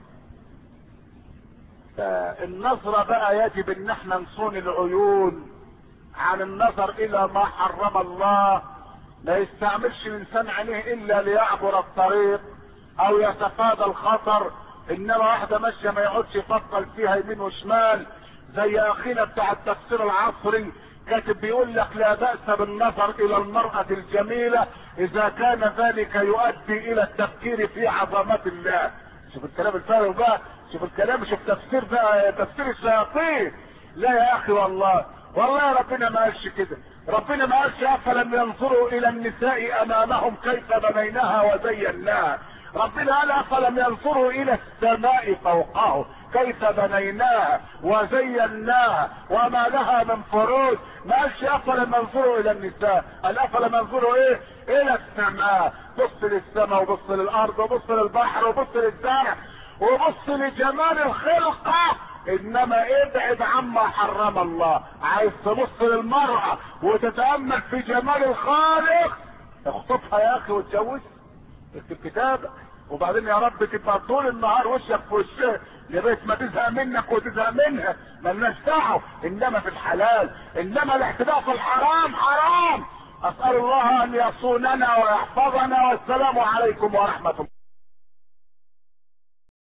A: النظرة بقى يجب ان احنا نصون العيون عن النظر الى ما حرم الله. ما يستعملش الانسان عينيه الا ليعبر الطريق او يتفادى الخطر. انما واحدة ماشية ما يقعدش يفكر فيها يمين وشمال. زي اخينا بتاع التفسير العصري كاتب بيقول لك: لا بأس بالنظر الى المرأة الجميلة اذا كان ذلك يؤدي الى التفكير في عظمة الله. شوف الكلام الفارغ بقى، شوف الكلام، شوف تفسير بقى، تفسير الشياطين. لا يا اخي، والله ربنا ما قالش كده. ربنا ما قالش: افلم ينظروا الى النساء امامهم كيف بنيناها وزيناها. ربنا قال: افلم ينظروا الى السماء فوقهم كيف بنيناها وزيناها وما لها من فروج. ما قالش افلم ينظروا الى النساء، قال افلم ينظروا ايه؟ الى السماء. بص للسماء وبص للارض وبص للبحر وبص للزرع وبص لجمال الخلقة، انما ابعد عما حرم الله. عايز تبص للمرأة وتتأمل في جمال الخالق، اخطبها يا اخي واتجوزها، اكتب كتابك، وبعدين يا رب تبقى طول النهار وشك في وشها لغايه ما تزهق منك وتزهق منها، مالناش دعوه. انما في الحلال، انما الاعتداء في الحرام حرام. اسال الله ان يصوننا ويحفظنا، والسلام عليكم ورحمه الله.